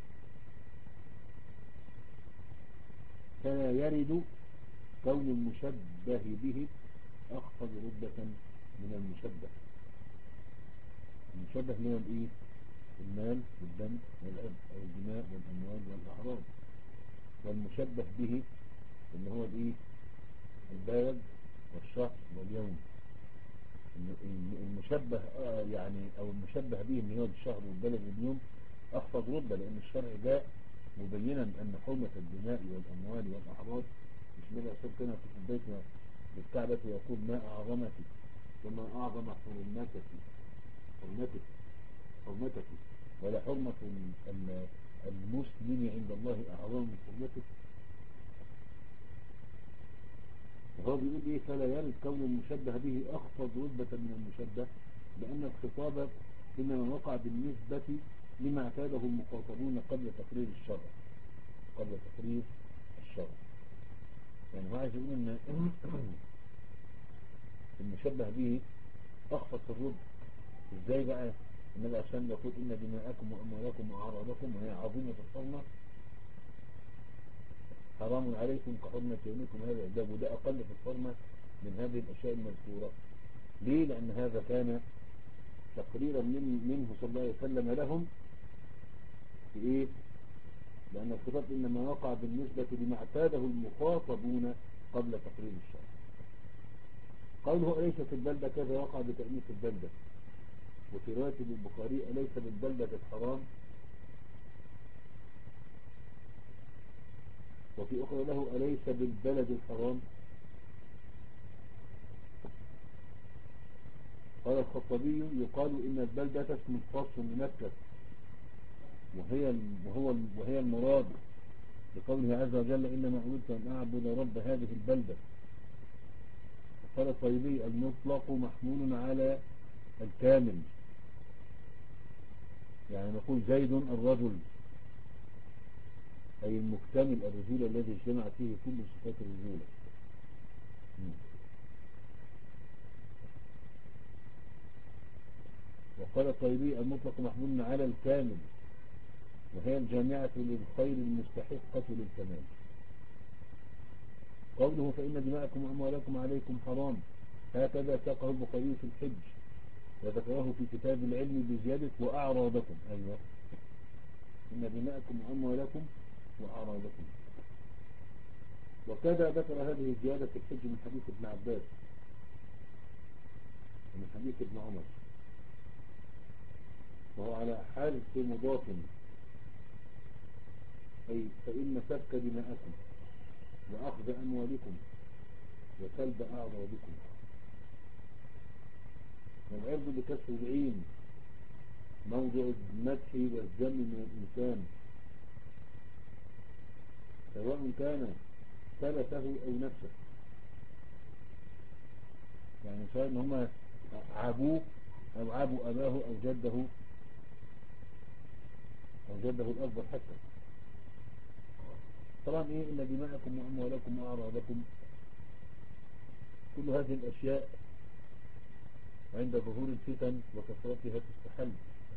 فلا يرد كون المشبه به أخفض رتبة من المشبه. المشبه اللي هو الإيه؟ المال والدم والعرض أو الدماء والأموال والأعراض، والمشبه به اللي هو الإيه؟ البلد والشهر واليوم. المشبه آه يعني أو المشبه به اللي هو الشهر والبلد واليوم أخفض رتبة، لأن الشرع جاء مبينا أن حرمة الدماء والأموال والأعراض مش بلا أصول كنا في البيت بالكعبة يقول ما أعظمك وما أعظم حرمتك حرمتك حرمتك ولا حرمة المسلم عند الله أعظم من حرمته. وهو بيقول إيه فلا يرد كون المشبه به أخفض رتبة من المشبه، لأن الخطاب إنما وقع بالنسبة لما اعتاده المخاطبون قبل تقرير الشرع قبل تقرير الشرع. يعني هو عايز يقول ان المشبه به اخفض في الرد. ازاي بقى؟ النبي عشان يقول ان دماءكم واموالكم واعراضكم وهي عظيمة الحرمة حرام عليكم كحرمة يومكم هذا، ده وده اقل في الحرمة من هذه الاشياء المذكورة. ليه؟ لان هذا كان تقريرا من منه صلى الله عليه وسلم لهم في ايه؟ لأن الخطاب إنما وقع بالنسبة لما اعتاده المخاطبون قبل تقرير الشرع. قوله أليس في البلدة كذا وقع بتأنيث البلدة، وفي رواية البخاري أليس بالبلدة الحرام، وفي أخرى له أليس بالبلد الحرام. الخطابي يقال إن البلدة اسم خاص بمكة، وهي وهو وهي المراد بقوله عز وجل إنما أمرت أن أعبد رب هذه البلدة. قال الطيبي المطلق محمول على الكامل، يعني نقول زيد الرجل أي المكتمل الرجولة الذي اجتمعت فيه كل صفات الرجولة. وقال الطيبي المطلق محمول على الكامل، وهي الجامعة للخير المستحقة للكمال. قوله فإن دماءكم وأموالكم عليكم حرام، هكذا ساقه البخاري في الحج وذكره في كتاب العلم بزيادة وأعراضكم. أيوة، إن دماءكم وأموالكم وأعراضكم. وكذا ذكر هذه الزيادة في الحج من حديث ابن عباس ومن حديث ابن عمر، وهو على حال في مضاف، أي فإن سفك دماءكم وأخذ أموالكم وسلب أعراضكم. والعرض بكسر العين موضع المدح والذم من الإنسان، سواء كان ثلثه أو نفسه، يعني سواء ان هم عابوه أو عابوا أباه أو جده أو جده الأكبر حتى. طبعا إيه إن دماءكم وأموالكم وأعراضكم، كل هذه الأشياء عند ظهور الفتن وكثرتها تستحل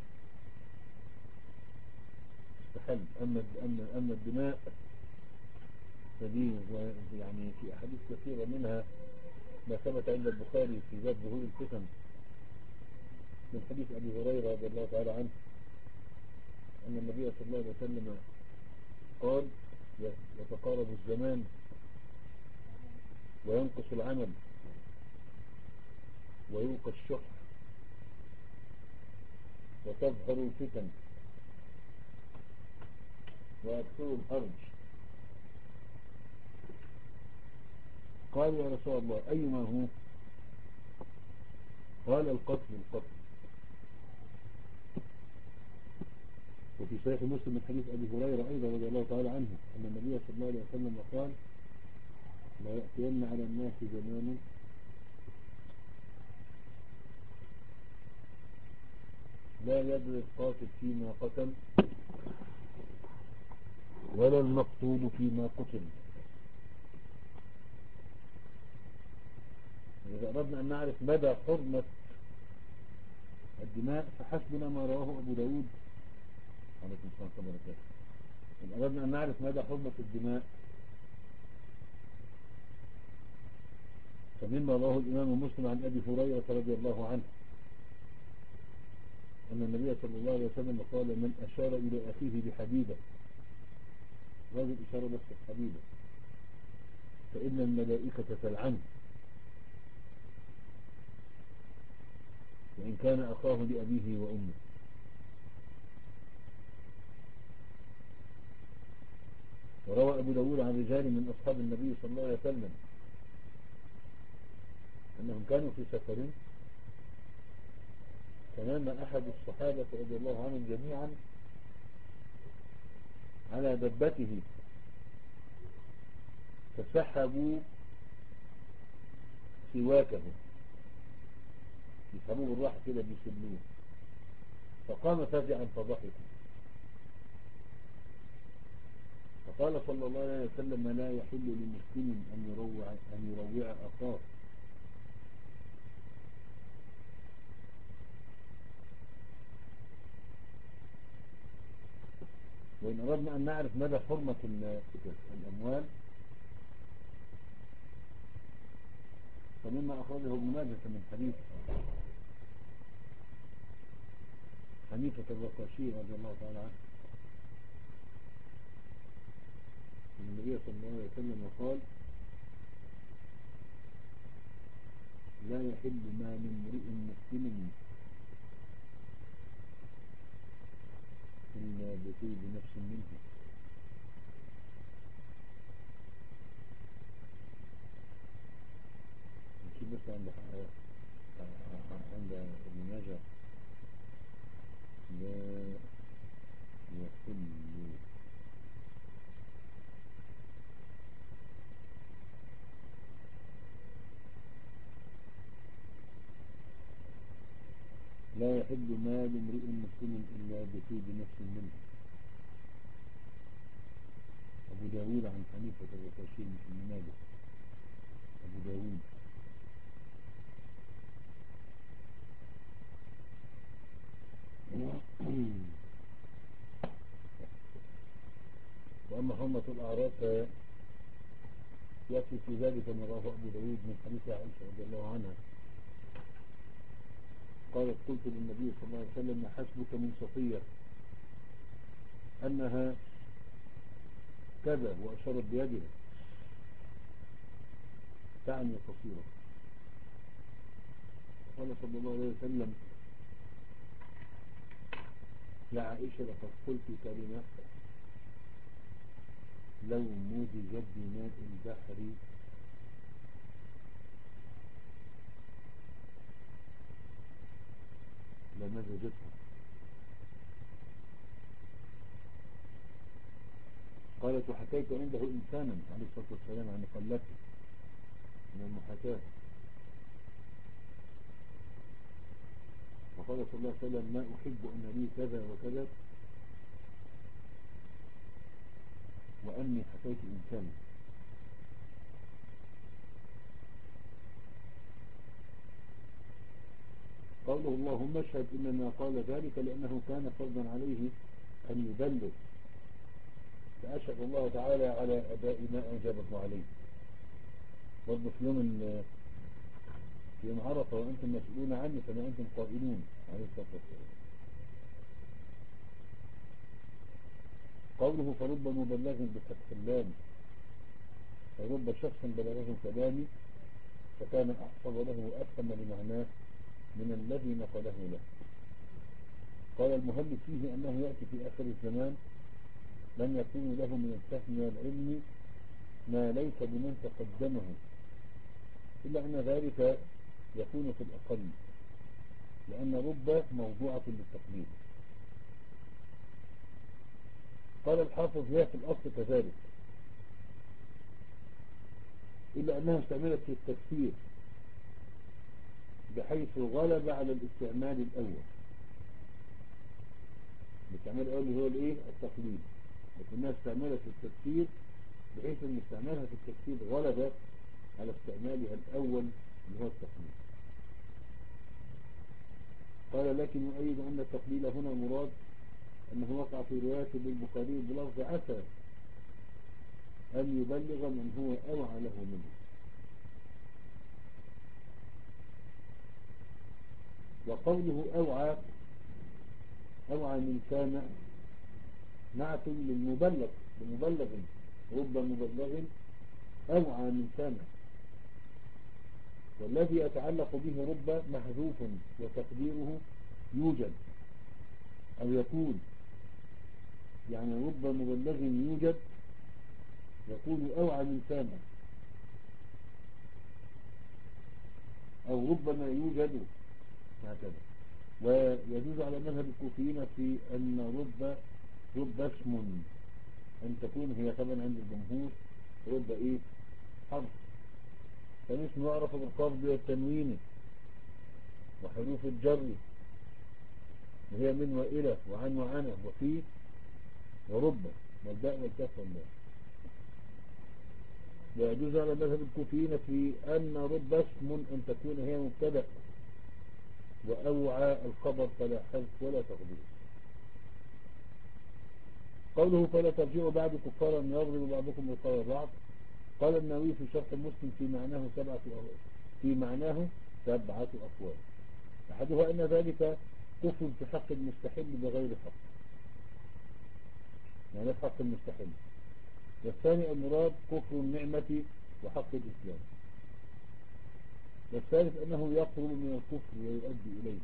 تستحل أما أما أما الدماء فدي يعني في أحاديث كثيرة منها ما ثبت عند البخاري في باب ظهور الفتن من حديث أبي هريرة رضي الله تعالى عنه أن النبي صلى الله عليه وسلم قال يتقارب الزمان وينقص العمل ويلقى الشح وتظهر الفتن ويكثر الحرج. قال يا رسول الله أيما هو؟ قال القتل القتل. وفي صحيح مسلم من حديث أبي هريرة أيضا رضي الله تعالى عنه أن النبي صلى الله عليه وسلم قال لا يأتين على الناس زمان لا يدري القاتل فيما قتل ولا المقتول فيما قتل. إذا أردنا أن نعرف مدى حرمة الدماء فحسبنا ما رواه أبو داود عليكم السلام ورحمة الله وبركاته. إذا أردنا أن نعرف مدى حرمة الدماء فمما رواه الإمام مسلم عن أبي هريرة رضي الله عنه أن النبي صلى الله عليه وسلم قال من أشار إلى أخيه بحديدة، هذه الإشارة بس الحديدة، فإن الملائكة تلعنه وإن كان أخاه لأبيه وأمه. وروى أبو داود عن رجال من أصحاب النبي صلى الله عليه وسلم أنهم كانوا في سفر فنام أحد الصحابة رضي الله عنهم جميعا على دبته فسحبوا سواكه، يسحبوه بالراحة كده بيسلوه، فقام فزعا فضحك، فقال صلى الله عليه وسلم لا يحل لمسلم أن يروع, أن يروع أخاه. وإن أردنا أن نعرف مدى حرمة الأموال فمما أخرجه ابن ماجه من حديث حنيفة الرقاشي رضي الله تعالى عنه أن النبي صلى الله عليه وسلم قال لا يحل مال امرئ مسلم إلا بطيب نفس منه. نشوف بس عند حقها عند ابن ماجه لا يحل لا يحل مال امرئ مسلم إلا بطيب نفس منه. أبو داود عن حنيفة الرقاشي مش ابن ماجه، أبو داود. وأما حرمة الأعراف يأتي في ذلك ما رواه أبو داود من حديث عائشة رضي الله عنها قالت قلت للنبي صلى الله عليه وسلم ما حسبك من صفية أنها كذا، وأشارت بيدها تعني قصيرة. قال صلى الله عليه وسلم يا عائشة لقد قلت كلمة لو مزجت بماء البحر لمزجته. قالت وحكيت عنده إنسانا عليه الصلاة والسلام عن قلته من المحاكاة، وقال صلى الله عليه وسلم ما أحب أن لي كذا وكذا وأني حكيت إنسانا. قوله اللهم اشهد إنما قال ذلك لأنه كان فرضا عليه أن يبلغ، فأشهد الله تعالى على أداء ما أوجبه عليه. برضه في يوم في يوم عرفة وأنتم مسؤولون عني فما أنتم قائلون عليه الصلاة والسلام. قوله فرب مبلغ بفتح اللام، فرب شخص بلغه كلامي فكان أحفظ له وأفهم لمعناه من الذي نقله له. قال المهلك فيه أنه يأتي في آخر الزمان من يكون له من الفهم والعلم ما ليس بمن تقدمه، إلا أن ذلك يكون في الأقل، لأن رب موضوعة للتقليد. قال الحافظ هي في الأصل كذلك، إلا أنها استعملت في التكثير بحيث غلب على الاستعمال الأول. الاستعمال الأول هو الإيه؟ التقليد، لكنها استعملت في التكثير بحيث أن استعمالها في التكثير غلب على استعمالها الأول اللي هو التقليد. قال لكن يؤيد أن التقليل هنا مراد أنه وقع في رواية للبخاري بلفظ عسى أن يبلغ من هو أوعى له منه. وقوله أوعى أوعى من كان نعت للمبلغ لمبلغ، رب مبلغ أوعى من كان، والذي يتعلق به رب محذوف وتقديره يوجد أو يكون، يعني رب مبلغ يوجد يكون أوعى من كان، أو ربما يوجد هكذا. ويجوز على مذهب الكوفيين في أن رب رب اسم أن تكون هي طبعا عند الجمهور رب إيه حرف، فالاسم يعرف بالقصد والتنوين وحروف الجر وهي من وإلى وعن وعنا وفي ورب والباء والكاف والباء. ويجوز على مذهب الكوفيين في أن رب اسم أن تكون هي مبتدأ وأوعى الخبر فلا حذف ولا تقدير. قوله فلا ترجعوا بعد كفارا يضرب بعضكم رقاب بعض. قال النووي في شرح مسلم في معناه سبعة في معناه سبعة أقوال، أحدها أن ذلك كفر في حق المستحل بغير حق، يعني في حق المستحل. والثاني المراد كفر النعمة وحق الإسلام. والثالث أنه يقرب من الكفر ويؤدي إليه.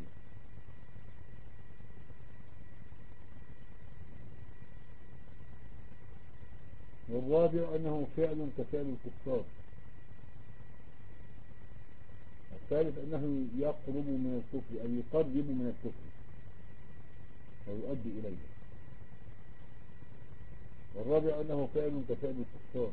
والرابع أنه فعل كفعل الكفار، الثالث أنه يقرب من الكفر أو يقرب من الكفر ويؤدي إليه. والرابع أنه فعل كفعل الكفار.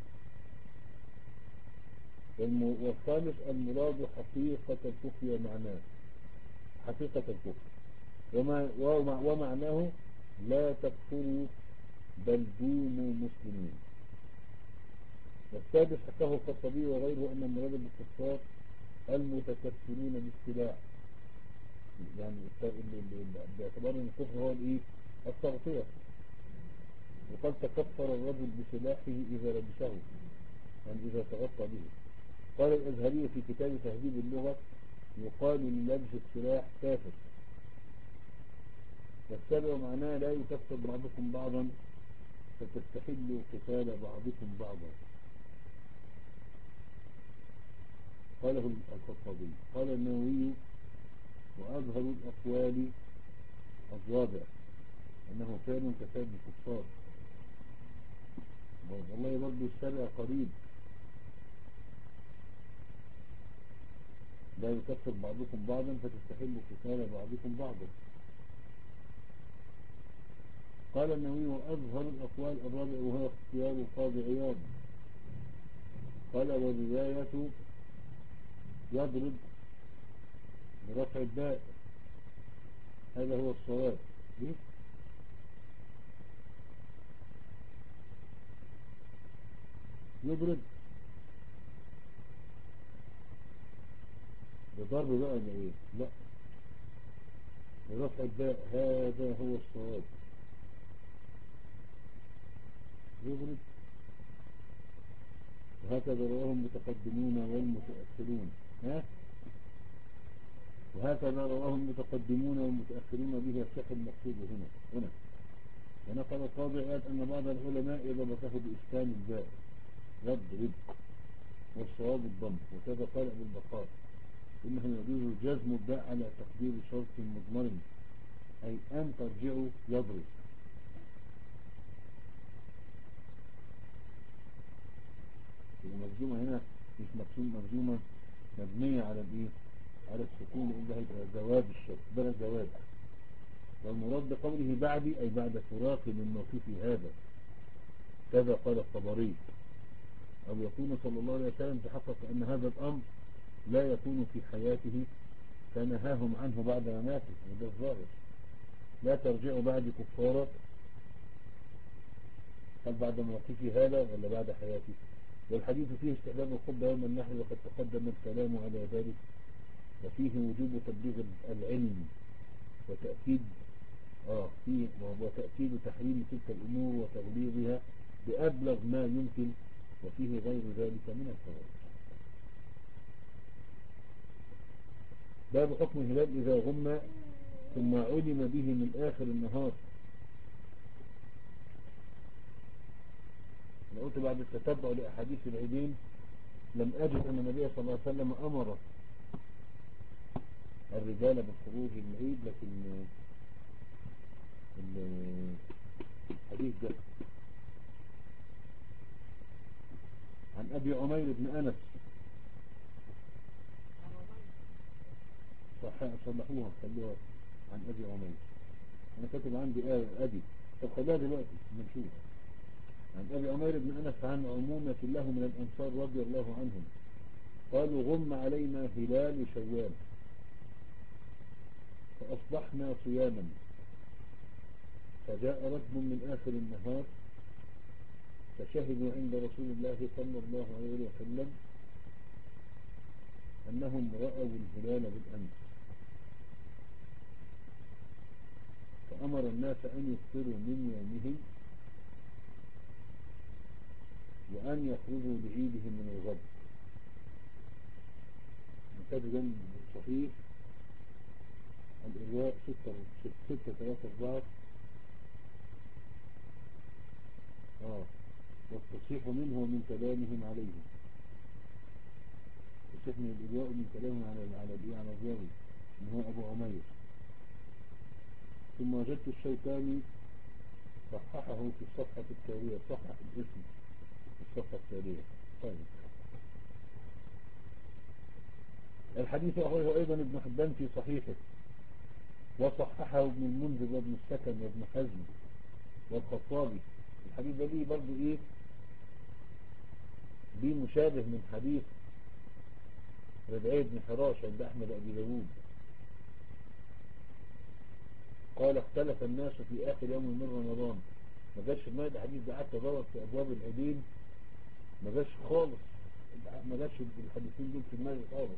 والخامس المراد حقيقة الكفر ومعناه حقيقة الكفر وما ومعناه لا تكفروا بل دونوا مسلمين. والسادس حكاه الخطبي وغيره أن المراد بالكفار المتكفرون بالسلاح، يعني باعتبار ان الكفر هو الايه التغطية. وقد تكفر الرجل بسلاحه إذا لبسه، يعني إذا تغطى به. قال الأزهري في كتاب تهذيب اللغة يقال للبس السلاح كافر. والسابع معناه لا يكفر بعضكم بعضا فتستحلوا قتال بعضكم بعضا. قاله الخطابي. قال النووي وأظهر الأقوال الرابع أنه فعل كفعل الكفار. والله برضو السابع قريب، لا يكفر بعضكم بعضا فتستحلوا قتال بعضكم بعضا. قال النووي وأظهر الأقوال الرابع وهو اختيار القاضي عياض. قال والرواية يضرب برفع الباء، هذا هو الصواب. ليه؟ يضرب بضرب بقى ولا ايه؟ لا، برفع الباء، هذا هو الصواب. يضرب. وهكذا رواه المتقدمون والمتأخرون. ها؟ وهكذا رواه المتقدمون والمتأخرون به يصح المقصود هنا هنا ونقل القاضي عياض أن بعض العلماء ضبطه بإسكان الباء يضرب والصواب الضم. وكذا قال أبو البقاء إنه يجوز جزم الباء على تقدير شرط مضمر، أي أن ترجعوا يضرب. المجزومة هنا مش مجزومة مبنية على الإيه؟ على السكون، إلا هيبقى زواد الشرط بلا زواد. والمراد بقوله بعدي أي بعد فراق للموصوف هذا، كذا قال الطبري. أو يكون صلى الله عليه وسلم تحقق أن هذا الأمر لا يكون في حياته فنهاهم عنه بعد مماته. وده الظاهر، لا ترجعوا بعد كفارة. هل بعد موقفي هذا ولا بعد حياتي؟ والحديث فيه استحباب الخطبة يوم النحر وقد تقدم الكلام على ذلك، وفيه وجوب تبليغ العلم وتأكيد آه فيه وتأكيد تحريم تلك الأمور وتغليظها بأبلغ ما يمكن، وفيه غير ذلك من الفوائد. باب حكم الهلال إذا غم ثم علم به من آخر النهار. أنا قلت بعد التتبع لأحاديث العيدين لم أجد أن النبي صلى الله عليه وسلم أمر الرجال بالخروج للعيد، لكن الحديث ده عن أبي عمير بن أنس صلحوها خلوها عن أبي عمير. أنا كاتب عندي أبي، طب خلوها دلوقتي نشوف. عن أبي عمير بن أنس عن عمومة له من الأنصار رضي الله عنهم قالوا غم علينا هلال شوال فأصبحنا صياما، فجاء ركب من آخر النهار فشهدوا عند رسول الله صلى الله عليه وسلم أنهم رأوا الهلال بالأمس، فأمر الناس أن يفطروا من يومهم وأن يخرجوا لعيدهم من الغد. منتجا صحيح الإرواء ستة ستة ثلاثة أربعة آه والتصحيح منه ومن كلامهم عليه. تصحيح من الإرواء ومن كلامهم على على على الراوي إن هو أبو عمير. ثم وجدت الشوكاني صححه في الصفحة التالية، صحح الاسم في الصفحة التالية. طيب الحديث أخرجه أيضا ابن حبان في صحيحه، وصححه ابن المنذر وابن السكن وابن حزم والخطابي. الحديث ده ليه برضه إيه، ليه مشابه من حديث ربعي بن حراش عند أحمد أبي داود. قال اختلف الناس في آخر يوم من رمضان. ما جاش في دماغي الحديث ده، قعدت ادور في أبواب العيدين ما جاش خالص، ما جاش الحديثين دول في دماغي خالص.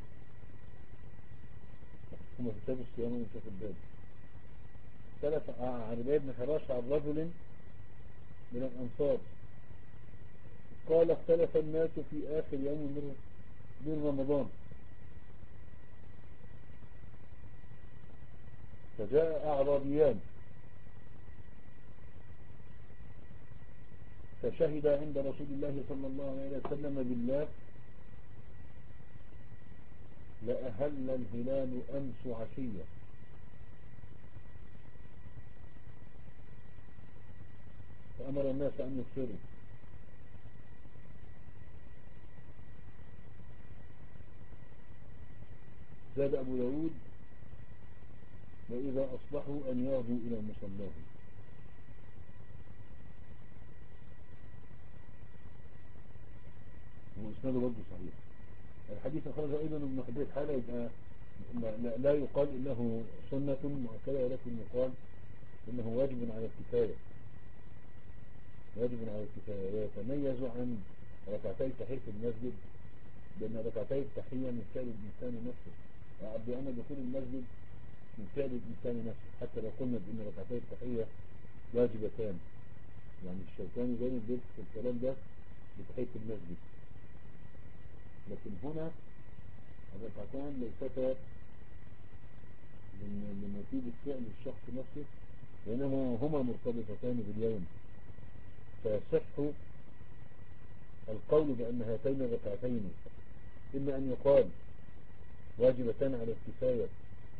هم في كتاب الصيام ومش واخد بالي. اختلف عن ربعي بن حراش عن رجل من الأنصار قال اختلف الناس في آخر يوم من من رمضان، فجاء أعرابيان فشهد عند رسول الله صلى الله عليه وسلم بالله لأهل الهلال أمس عشية، فأمر الناس أن يكثروا. زاد أبو داود وإذا أصبحوا أن يغدوا إلى مصلاهم. وإسناده برضه صحيح. الحديث أخرجه أيضا ابن حبان حالة، يبقى لا يقال إنه سنة مؤكدة، ولكن يقال إنه واجب على الكفاية، واجب على الكفاية. ويتميز عن ركعتي تحية المسجد بأن ركعتي التحية من فعل الإنسان نفسه، بأن دخول المسجد من فعل الإنسان نفسه، حتى لو قلنا بأن ركعتي التحية واجبتان. يعني الشوكاني جانب بيرس في الكلام ده بتحية المسجد، لكن هنا الركعتان ليستا لنتيجة فعل الشخص نفسه، وإنما هما مرتبطتان باليوم. فيصح القول بأن هاتين الركعتين إما أن يقال واجبتان على الكفاية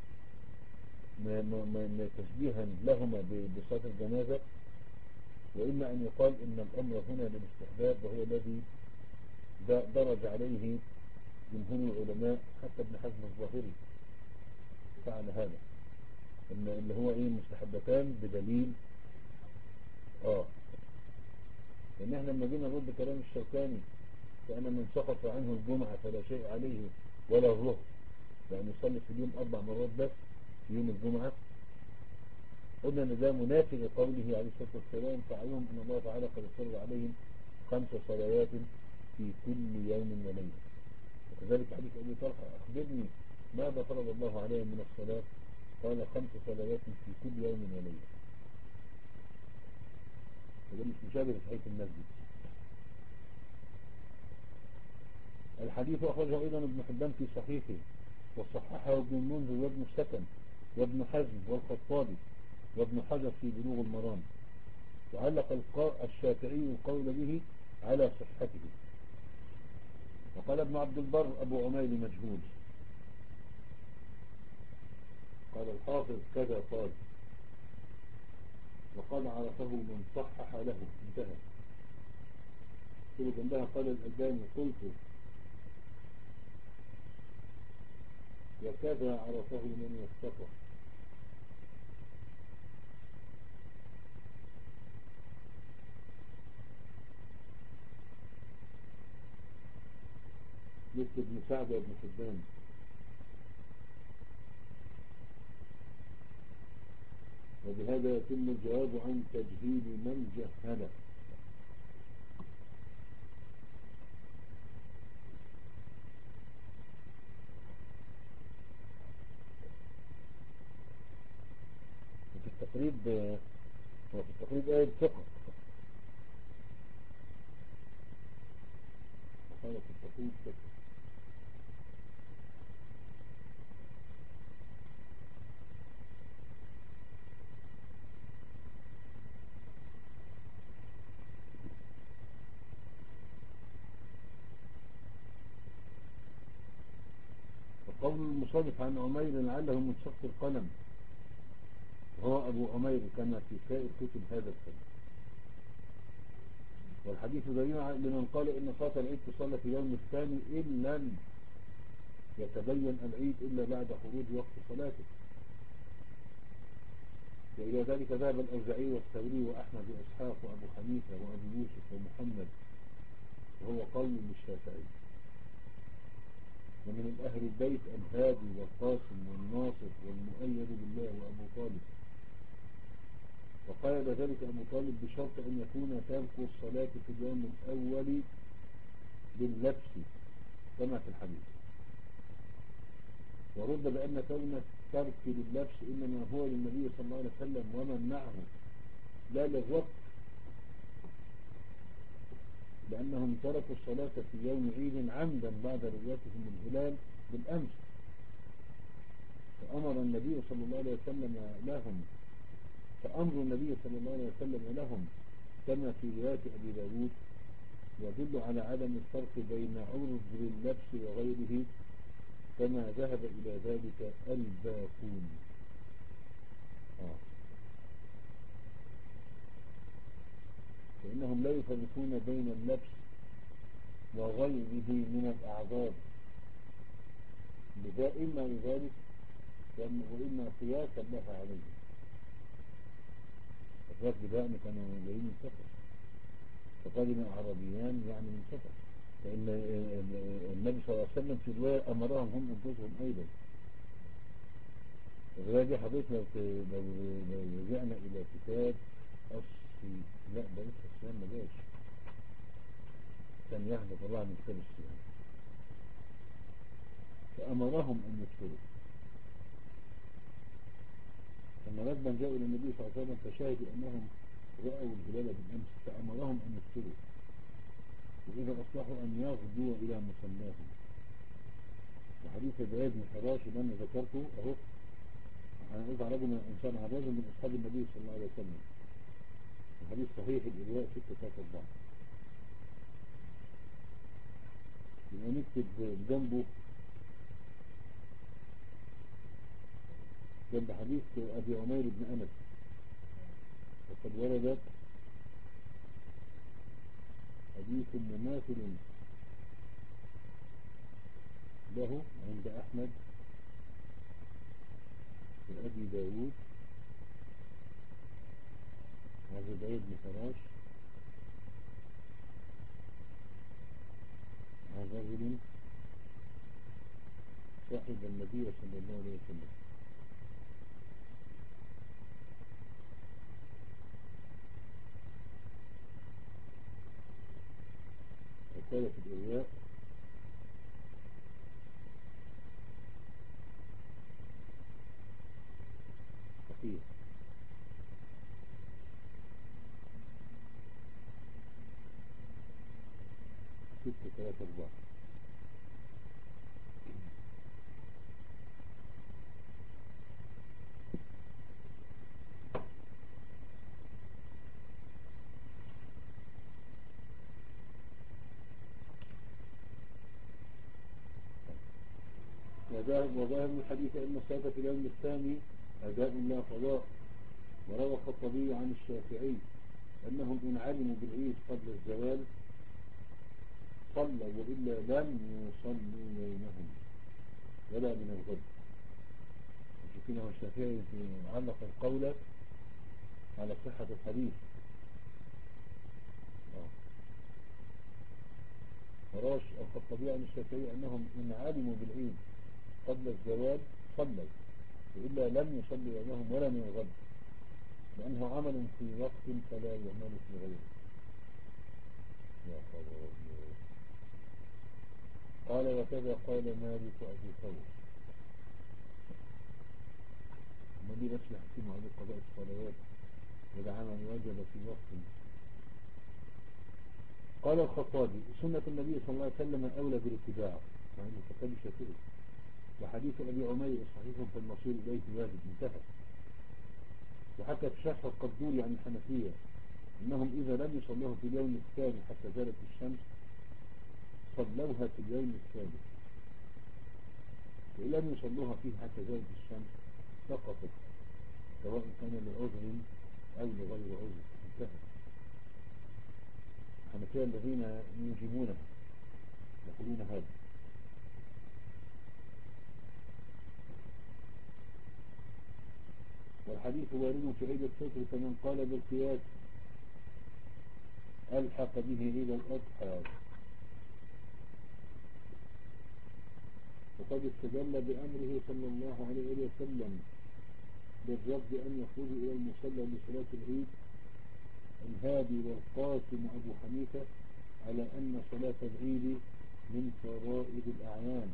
تشبيها لهما بصلاة الجنازة، وإما أن يقال إن الأمر هنا للاستحباب، وهو الذي درج عليه جمهور العلماء، حتى ابن حزم الظاهري فعل هذا، إن اللي هو إيه مستحبتان بدليل آه لأن احنا لما جينا نرد كلام الشوكاني فأنا من سقط عنه الجمعة فلا شيء عليه ولا الظهر، لأن يصلي في اليوم أربع مرات بس في يوم الجمعة، قلنا ان ده منافي لقوله عليه الصلاة والسلام فعليهم ان الله تعالى قد فرض عليهم خمس صلوات في كل يوم وليلة. وكذلك حديث أبي طلحة أخبرني ماذا فرض الله عليهم من الصلاة؟ قال خمس صلوات في كل يوم وليلة. وده مش مشابه لتحية المسجد. الحديث أخرجه أيضا ابن حبان في صحيحه، وصححه ابن المنذر وابن السكن وابن حزم والخطابي وابن حجر في بلوغ المرام، وعلق الشافعي القول به على صحته. وقال ابن عبد البر أبو عمير مجهول. قال الحافظ كذا قال، وقال عرفه من صحح له، انتهى. ثم جنبها قال الألباني قلت وكذا عرفه من يستطع. مثل ابن سعد وابن حبان. وبهذا يتم الجواب عن تجهيل من جهله. وفي التقريب وفي التقريب آية ثقة. وقال في التقريب ثقة. وقول المصادف عن عمير لعله من شخص القلم، وهو أبو عمير كما في سائر كتب هذا الفن. والحديث دليل لمن قال إن صلاة العيد تصلى في يوم الثاني إلا يتبين العيد إلا بعد خروج وقت صلاته. وإلى ذلك ذهب الأوزاعي والثوري وأحمد وإسحاق وأبو حنيفة وأبو يوسف ومحمد، وهو قول للشافعي. ومن أهل البيت الهادي والقاسم والناصر والمؤيد بالله وأبو طالب. وقال ذلك أبو طالب بشرط أن يكون ترك الصلاة في اليوم الأول باللبس كما في الحديث. ورد بأن كون الترك لللبس إنما هو للنبي صلى الله عليه وسلم ومن معه لا للرب، لأنهم تركوا الصلاة في يوم عيد عمدا بعد رؤيتهم الهلال بالأمس، فأمر النبي صلى الله عليه وسلم لهم فأمر النبي صلى الله عليه وسلم لهم كما في رواية أبي داود يدل على عدم الفرق بين عذر اللبس وغيره، كما ذهب إلى ذلك الباقون. آه. فإنهم لا يفرقون بين اللبس وغيره من الأعذار، لذا إما لذلك وإما قياسا لها عليه. الرجل ده كانوا جايين من سفر، فقدم أعرابيان يعني من سفر، فإن النبي صلى الله عليه وسلم في الرواية أمرهم هم أنفسهم أيضا. الرواية دي حضرتك لو لو لو رجعنا إلى كتاب أصل لا ده لسه الصيام ما جاش، كان يحدث الله من كتاب الصيام، فأمرهم أن يفطروا. لما رجلا جاءوا إلى النبي صلى الله عليه وسلم فشاهدوا أنهم رأوا الهلال بالأمس فأمرهم أن يفطروا، وإذا أصلحوا أن يغدوا إلى مصلاهم. وحديث زياد بن حراش اللي أنا ذكرته أهو، أنا قلت على رجل من إنسان على رجل من أصحاب النبي صلى الله عليه وسلم، الحديث صحيح الإرواء ستة ثلاثة أربعة. يبقى نكتب جنبه جنب حديث أبي عمير بن أنس، وقد وردت حديث مماثل له عند أحمد وأبي داود وأبي داود بن فراش عن رجل صاحب النبي صلى الله عليه وسلم. وقال في الإرواء صحيح. ستة ثلاثة أربعة. وظاهر الحديث أن الصلاة في اليوم الثاني أداء لا قضاء. وروى الخطبي عن الشافعي أنهم إن علموا بالعيد قبل الزوال صلوا وإلا لم يصلوا يومهم ولا من الغد. شوفينه الشافعي علق القول على صحة الحديث. وروى الخطبي عن الشافعي أنهم إن علموا بالعيد قبل الزوال صلوا وإلا لم يصلوا يومهم ولا من الغد، لأنه عمل في وقت فلا يعمل في غيره. يا خبر الله. قال وكذا قال مالك وأبو ثور. ما دي بس يحكموا عليه قضاء الصلوات وده عمل وجب في وقت. قال الخطابي سنة النبي صلى الله عليه وسلم أولى بالاتباع، مع أن الخطابي شافعي. وحديث أبي عمير صحيح في المصير إليه واجب انتهى. وحتى في شرح القدوري عن الحنفية إنهم إذا لم يصلوها في اليوم الثاني حتى زالت الشمس صلوها في اليوم الثالث، وإن لم يصلوها فيه حتى زالت الشمس سقطت، سواء كان لعذر أو لغير عذر انتهى. الحنفية الذين يوجبونها يقولون هذا. والحديث وارد في عيد الفطر فمن قال بالقياس ألحق به إلى الأضحى. وقد استدل بأمره صلى الله عليه وسلم بالرفض أن يخرج إلى المصلى لصلاة العيد الهادي والقاسم أبو حنيفة على أن صلاة العيد من فرائض الأعيان،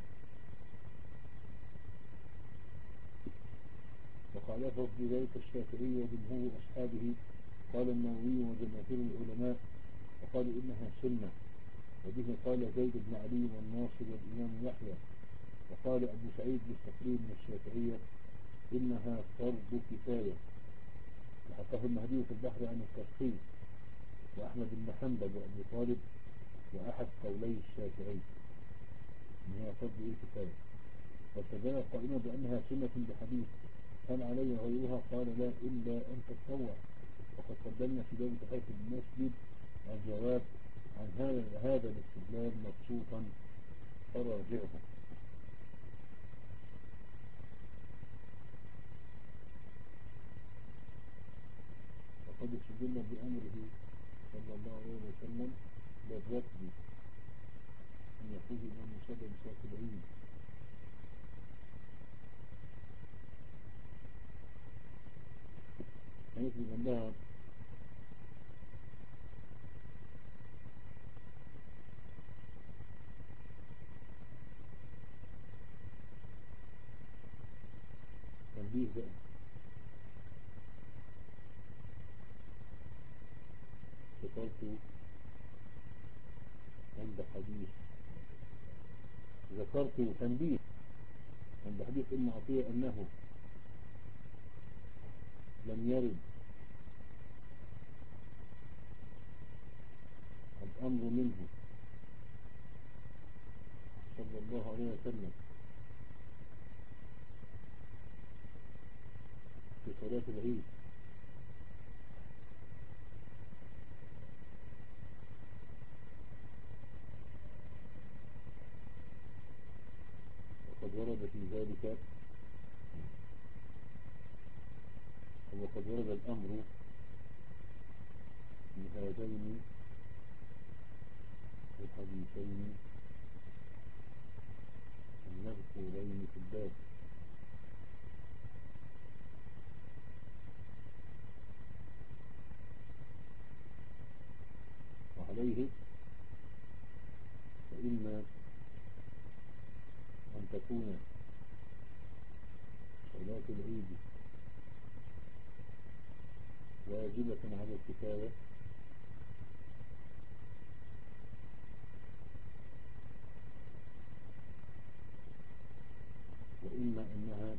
وخالفه في ذلك الشافعي وجمهور أصحابه. قال النووي وجماهير العلماء وقالوا إنها سنة، وبه قال زيد بن علي والناصر والإمام يحيى. وقال أبو سعيد مستقيم من الشافعية إنها فرض كفاية، وحكاه المهدي في البحر عن التفصيل وأحمد بن حنبل وأبو طالب وأحد قولي الشافعي إن هي فرض كفاية. واستدل القائمة بأنها سنة بحديث هل علي غيرها؟ قال لا إلا أن تتطوع. وقد قدمنا في باب تحية المسجد الجواب عن هذا هذا الاستدلال مبسوطا فراجعه. وقد استدل بأمره صلى الله عليه وسلم بالرفض أن يخرج إلى المصلى لصلاة العيد، هيثبت عندها تنبيه بقى. ذكرت عند حديث ذكرت تنبيه عند حديث ابن عطية أنه لم يرد الأمر منه صلى الله عليه وسلم في صلاة العيد وقد ورد في ذلك وقد ورد الأمر في هذين الحديثين المذكورين في الباب. وعليه فإما أن تكون صلاة العيد واجبة على الكفاية، وإما أنها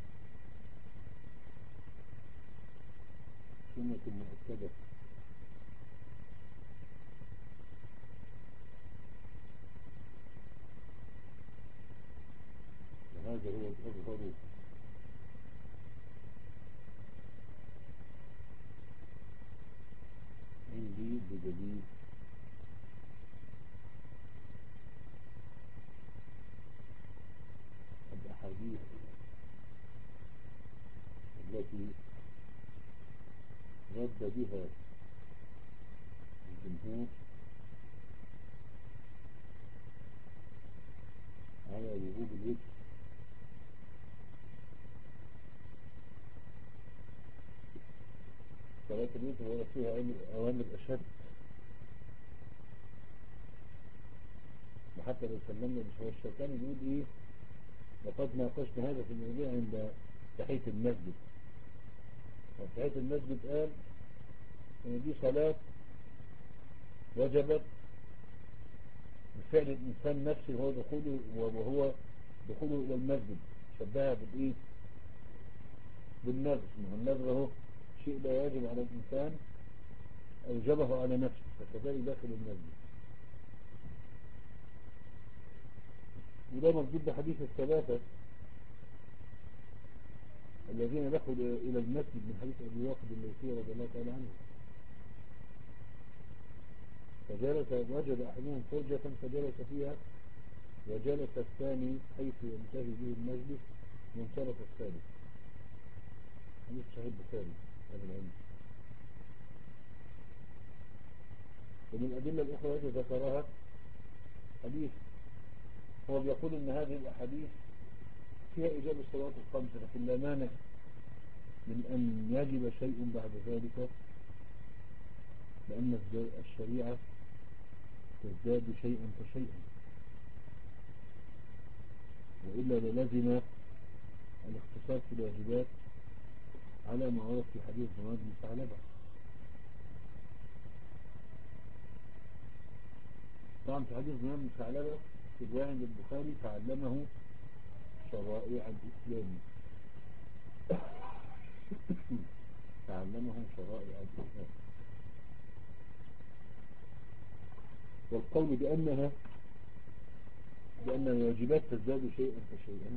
سنة مؤكدة وهذا هو الأظهر عندي بدليل الأحاديث التي رد بها الجمهور على وجوب الوتر، صلاة الوتر ورد فيها أوامر أشد. وحتى لو سلمنا بشوية الشيطان يقول إيه وقد ناقشنا هذا في الموضوع عند تحية المسجد. وتحية المسجد قال إن دي صلاة وجبت بفعل الإنسان نفسه وهو دخوله وهو دخوله إلى المسجد، شبهها بالإيه؟ بالنذر. والنذر هو شيء لا يجب على الإنسان أوجبه على نفسه، فكذلك داخل المسجد. وده مردود بحديث الثلاثة الذين دخلوا إلى المسجد من حديث أبي واقد الليثي رضي الله تعالى عنه، فجلس وجد أحدهم فرجة فجلس فيها وجلس الثاني حيث ينتهي به المجلس وانصرف الثالث. حديث صحيح البخاري هذا العلم. ومن الأدلة الأخرى التي ذكرها حديث هو بيقول إن هذه الأحاديث فيها إجابة الصلوات الخمس، لكن لا مانع من أن يجب شيء بعد ذلك، لأن الشريعة تزداد شيئا فشيئا، وإلا للزم الاختصار في الواجبات على ما ورد في حديث ضماد بن ثعلبة. طبعا في حديث ضماد بن ثعلبة في رواية عند البخاري فعلمه شرائع الإسلام تعلمه شرائع الإسلام. والقول بأنها بأن الواجبات تزداد شيئا فشيئا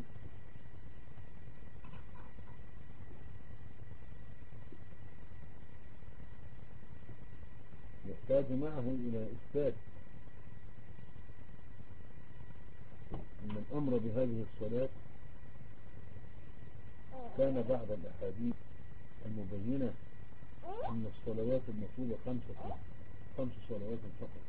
يحتاج معه إلى إثبات أن الأمر بهذه الصلاة كان بعد الأحاديث المبينة أن الصلوات المطلوبة خمسة خمس صلوات فقط.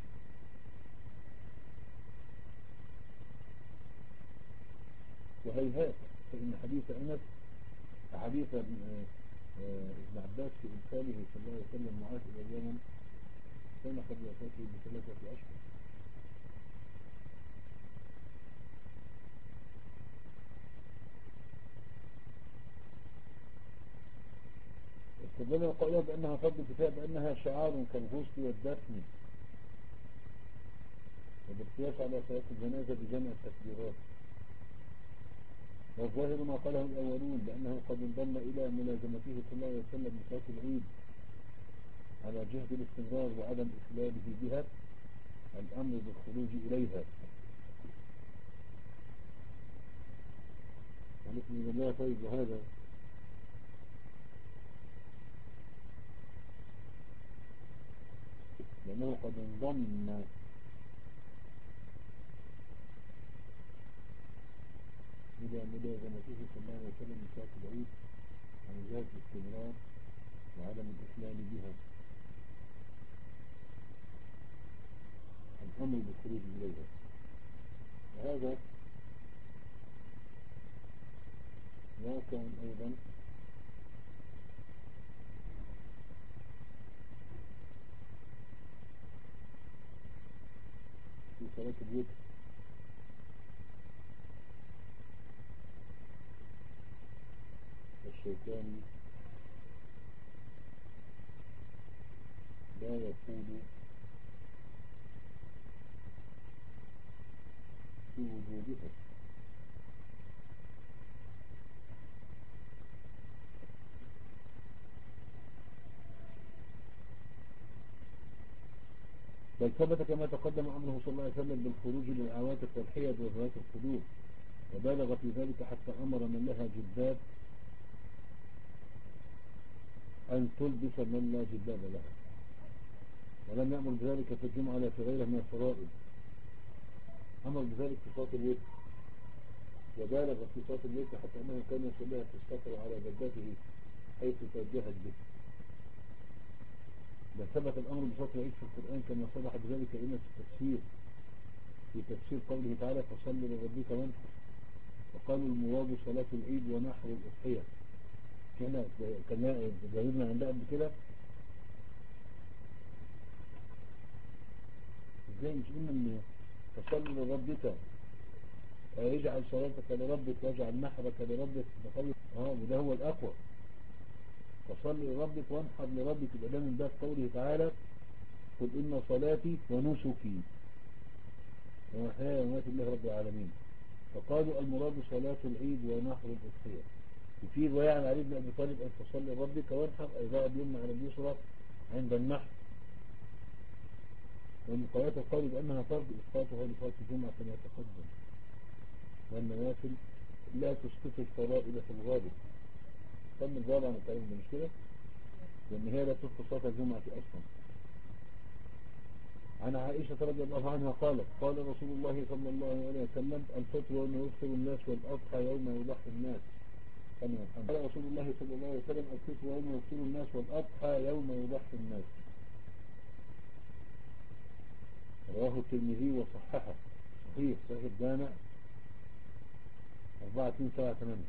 وهيهات، فإن حديث أنس حديث ابن عباس في إرساله صلى الله عليه وسلم معاذ إلى اليمن كان قد يأتي بثلاثة أشهر. استدل قائلها بأنها فرض كفاية بأنها شعار كالغسل والدفن، وبالقياس على صلاة الجنازة بجمع التكبيرات. والظاهر ما قاله الأولون بأنه قد انضم إلى ملازمته صلى الله عليه وسلم لصلاة العيد على جهد الاستمرار وعدم إخلاله بها الأمر بالخروج إليها. عليكم الله. طيب وهذا لأنه قد انضم إلى ملازمته صلى الله عليه وسلم لصلاة العيد عن جهة الاستمرار وعدم الإخلال بها الأمر بالخروج إليها. وهذا واقع أيضا في صلاة الوتر، الشيطان لا يقول في وجودها، بل ثبت كما تقدم أمره صلى الله عليه وسلم بالخروج للعواتق والحيض وذوات الخدور، وبالغ في ذلك حتى أمر من لها جلباب أن تلبس من لا جلباب لها، ولم يأمر بذلك في الجمعة ولا في غيرها من الفرائض، أمر بذلك في صلاة الوتر، وبالغ في صلاة الوتر حتى أنه كان يصليها في السفر على دبته حيث توجهت به. بل ثبت الأمر بصلاة العيد في القرآن كما صرح بذلك أئمة التفسير في تفسير قوله تعالى فصل لربك وانحر، وقالوا المراد صلاة العيد ونحر الأضحية. كان كان جايبنا عندها قبل كده ازاي مش قلنا ان فصل لربك اجعل صلاتك لربك واجعل نحرك لربك بقول اه وده هو الأقوى، فصل لربك وانحر لربك، يبقى ده من باب قوله تعالى قل إن صلاتي ونسكي ومحياي ومماتي لله رب العالمين. فقالوا المراد صلاة العيد ونحر الأضحية. وفي رواية عن علي بن أبي طالب أن تصل لربك وانحر أي ضع اليمنى على اليسرى عند النحر. ومن قواعد القول بأنها فرض إسقاطها لصلاة الجمعة كما تقدم، والنوافل لا تسقط الفرائض في الغالب. تم الجواب عن الكلام ده مش كده؟ لأن هي لا تسقط صلاة الجمعة أصلا. عن عائشة رضي الله عنها قالت قال رسول الله صلى الله عليه وسلم الفطر يوم يفطر الناس والأضحى يوم يضحي الناس. كان محمد قال رسول الله صلى الله عليه وسلم الفطر يوم يفطر الناس والأضحى يوم يضحي الناس. رواه الترمذي وصححه صحيح صحيح الجامع أربعة اثنين سبعة ثمانية.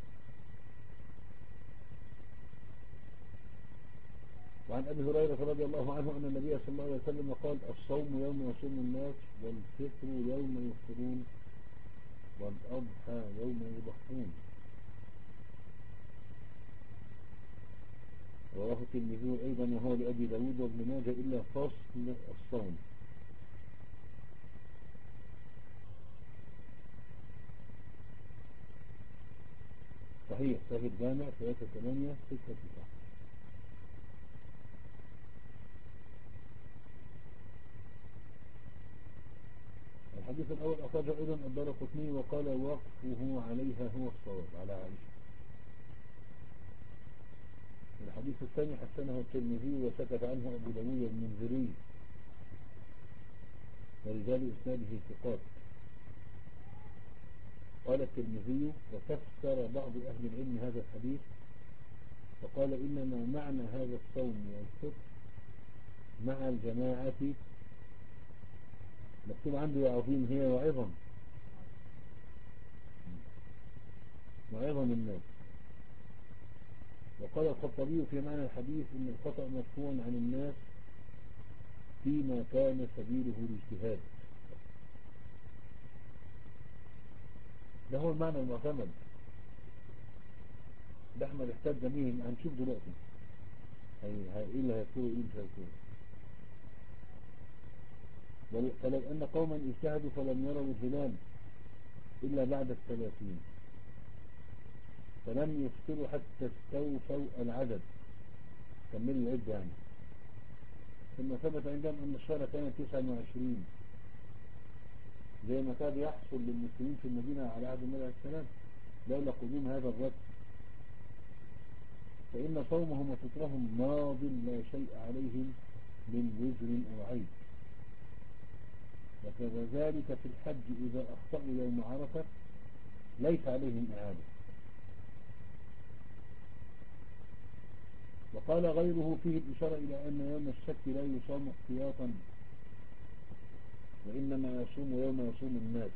وعن أبي هريرة رضي الله عنه أن النبي صلى الله عليه وسلم قال الصوم يوم يصوم الناس والفطر يوم يفطرون والأضحى يوم يضحون. رواه الترمذي أيضا وهو لأبي داود وابن ماجه إلا فصل الصوم. صحيح صحيح الجامع ثلاثة ثمانية ستة تسعة. الحديث الأول أخرجه أيضا الدارقطني وقال وقفه عليها هو الصواب على عائشة. الحديث الثاني حسنه الترمذي وسكت عنه أبو داود المنذري ورجال إسناده ثقات. قال الترمذي وفسر بعض أهل العلم هذا الحديث فقال إنما معنى هذا الصوم والفطر مع الجماعة مكتوب عنده يا عظيم هي وعظم وعظم الناس. وقال الخطابي في معنى الحديث إن الخطأ مرفوع عن الناس فيما كان سبيله الاجتهاد. ده هو المعنى المعتمد. ده احمد احتاج به هنشوف دلوقتي هي ايه اللي هيكون ايه مش هيكون. فلو أن قوما اجتهدوا فلم يروا الهلال إلا بعد الثلاثين فلم يفطروا حتى استوفوا العدد كملوا العدة يعني ثم ثبت عندهم أن الشهر كان تسعة وعشرين زي ما كان يحصل للمسلمين في المدينة على عهد النبي عليه السلام لولا قدوم هذا الرد فإن صومهم وفطرهم ماض لا شيء عليهم من وزر أو عيب. وكذلك في الحج إذا أخطأوا يوم عرفة ليس عليهم إعادة. وقال غيره فيه الإشارة إلى أن يوم الشك لا يصام احتياطا وإنما يصوم يوم يصوم الناس.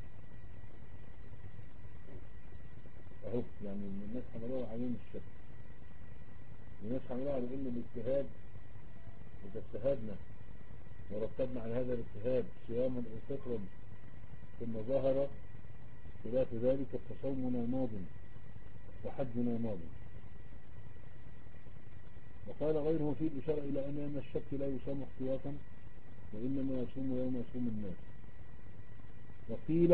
أهو يعني الناس حملوها على يوم الشك الناس حملوها على أن الاجتهاد إذا اجتهدنا ورتبنا على هذا الاجتهاد صياما أو فطرا ثم ظهر خلاف ذلك فصومنا ماض وحجنا ماض. وقال غيره فيه الإشارة إلى أن يوم الشك لا يصام احتياطا وإنما يصوم يوم يصوم الناس. وقيل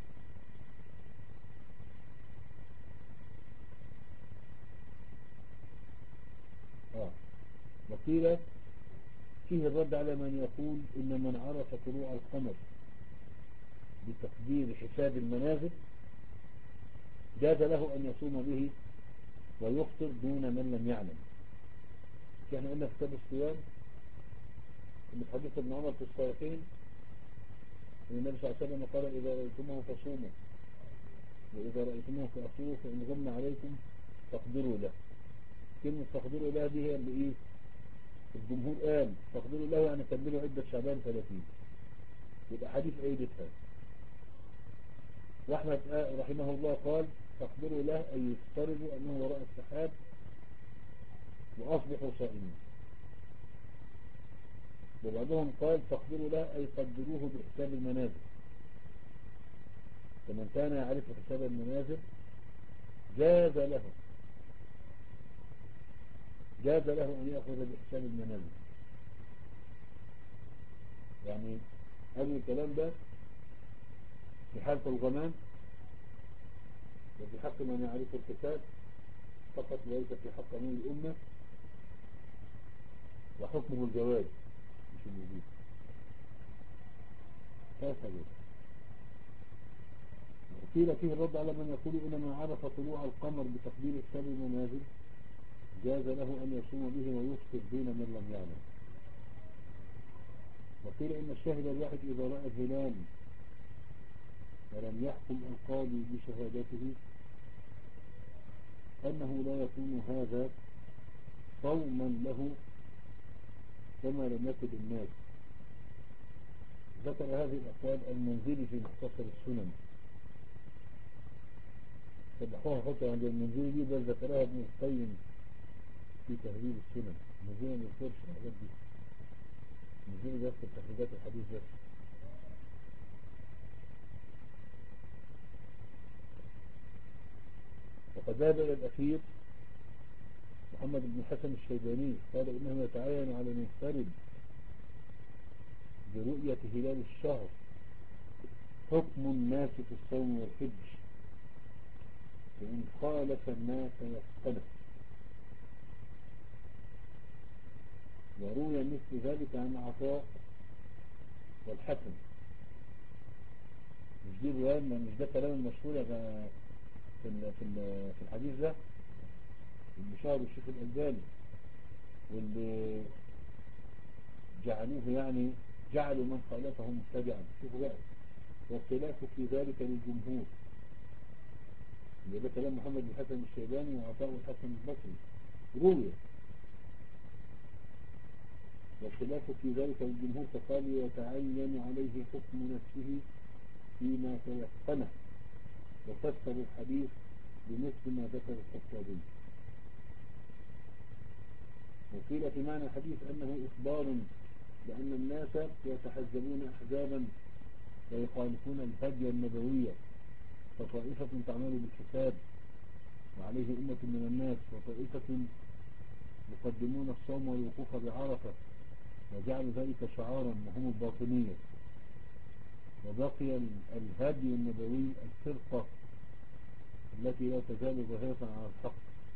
آه وقيل فيه الرد على من يقول إن من عرف طلوع القمر بتقدير حساب المنازل جاز له أن يصوم به ويفطر دون من لم يعلم. احنا قلنا في كتاب الصيام ان في حديث ابن عمر في الصحيحين ان النبي صلى الله عليه وسلم قال اذا رأيتموه فصوموا واذا رأيتموه فأفطروا فان غم عليكم فاقدروا له. كلمة فاقدروا له دي هي اللي ايه الجمهور قال فاقدروا له يعني كملوا عدة شعبان ثلاثين يبقى حديث ايدتها. واحمد رحمه الله قال فاقدروا له اي يفترضوا انه وراء السحاب وأصبحوا صائمين. وبعضهم قال فاقدروا له أي قدروه بحساب المنازل فمن كان يعرف حساب المنازل جاز له جاز له أن يأخذ بحساب المنازل. يعني هذا الكلام ده في حالة الغمان وفي حق من يعرف الحساب فقط وليس في حق من الأمة وحكمه الجواز مش الوجود. هكذا قيل فيه الرد على من يقول إنما عرف طلوع القمر بتقدير حساب المنازل جاز له أن يصوم به ويفطر دون من لم يعلم. وقيل إن الشاهد الواحد إذا رأى الهلال ولم يحكم القاضي بشهادته أنه لا يكون هذا صوما له كما لم يكن الناس. ذكر هذه الأقوال المنذري في مختصر السنن، صبحوها حتى عند المنذري دي، بل ذكرها ابن القيم في تهذيب السنن. المنذري ما يذكرش الحاجات دي، المنذري بس تخريجات الحديث بس. وقد ذهب إلى الأخير محمد بن الحسن الشيباني، قال إنه يتعين على المنفرد برؤية هلال الشهر حكم الناس في الصوم والحج، فإن خالف الناس يختلف. وروي مثل ذلك عن عطاء والحسن. مش دي الرواية، مش ده كلام المشهور في في في الحديث ده اللي شهر الشيخ الألباني، واللي جعلوه يعني جعلوا من خالفه مبتدعا. شوفوا بقى، والخلاف في ذلك للجمهور. ده كلام محمد بن الحسن الشيباني وعطاء الحسن البصري. روي والخلاف في ذلك للجمهور، فقال يتعين عليه حكم نفسه فيما تيقنه، وفسر الحديث بمثل ما ذكر الخطابي. وقيل في معنى الحديث أنه إخبار بأن الناس يتحزبون أحزابا ويخالفون الهدي النبوية، فطائفة تعمل بالحساب وعليه أمة من الناس، وطائفة يقدمون الصوم والوقوف بعرفة وجعلوا ذلك شعارا وهم الباطنية. وبقي الهدي النبوي الفرقة التي لا تزال ظاهرة على الحق،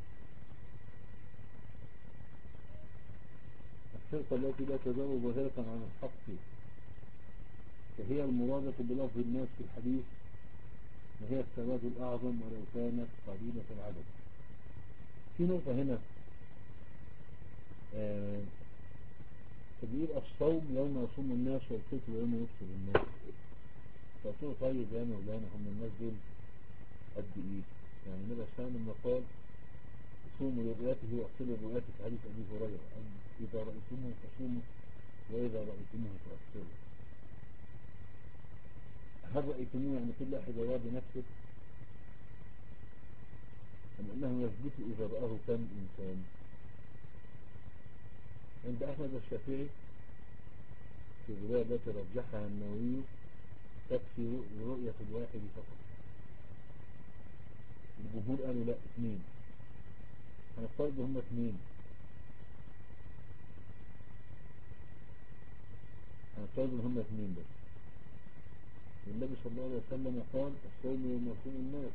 الفرقة التي لا تزال ظاهرة على الحق، فهي المرادة بلفظ الناس في الحديث، وهي السواد الأعظم ولو كانت قليلة العدد. في نقطة هنا، آه تبقى الصوم يوم يصوم الناس والفطر يوم يفطر الناس. فقلت طيب يا مولانا هم الناس دول قد ايه؟ يعني النبي صلى الله عليه وسلم لما قال صوموا لرؤيته واغسلوا لرؤيته في حديث ابي هريره، اذا رايتموه فصوموا واذا رايتموه فاغسلوا. هل رايتموه يعني كل واحد يرى بنفسه، أم أنه يثبت إذا رآه كم إنسان؟ عند أحمد الشافعي في الرواية التي رجحها النووي تكفي رؤية الواحد فقط. الجمهور قالوا لا، اثنين. هنفترض هم اثنين، هنفترض هم اثنين بس. والنبي صلى الله عليه وسلم قال الصوم يوم يصوم الناس.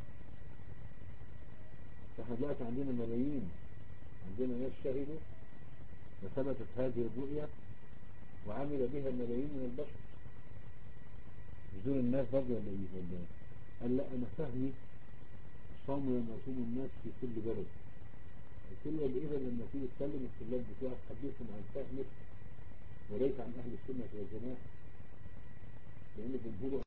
فاحنا دلوقتي عندنا ملايين، عندنا ناس شهدوا وثبتت هذه الرؤية وعمل بها ملايين من البشر. مش دول الناس برضه ولا ايه ولا ايه؟ قال لا، انا فهمي الصوم يوم يصوم الناس في كل بلد. الكل والإذا لما تيجي تكلم الطلاب بتوعك تحدثهم عن فهمك وليس عن أهل السنة والجماعة، لأن الجمهور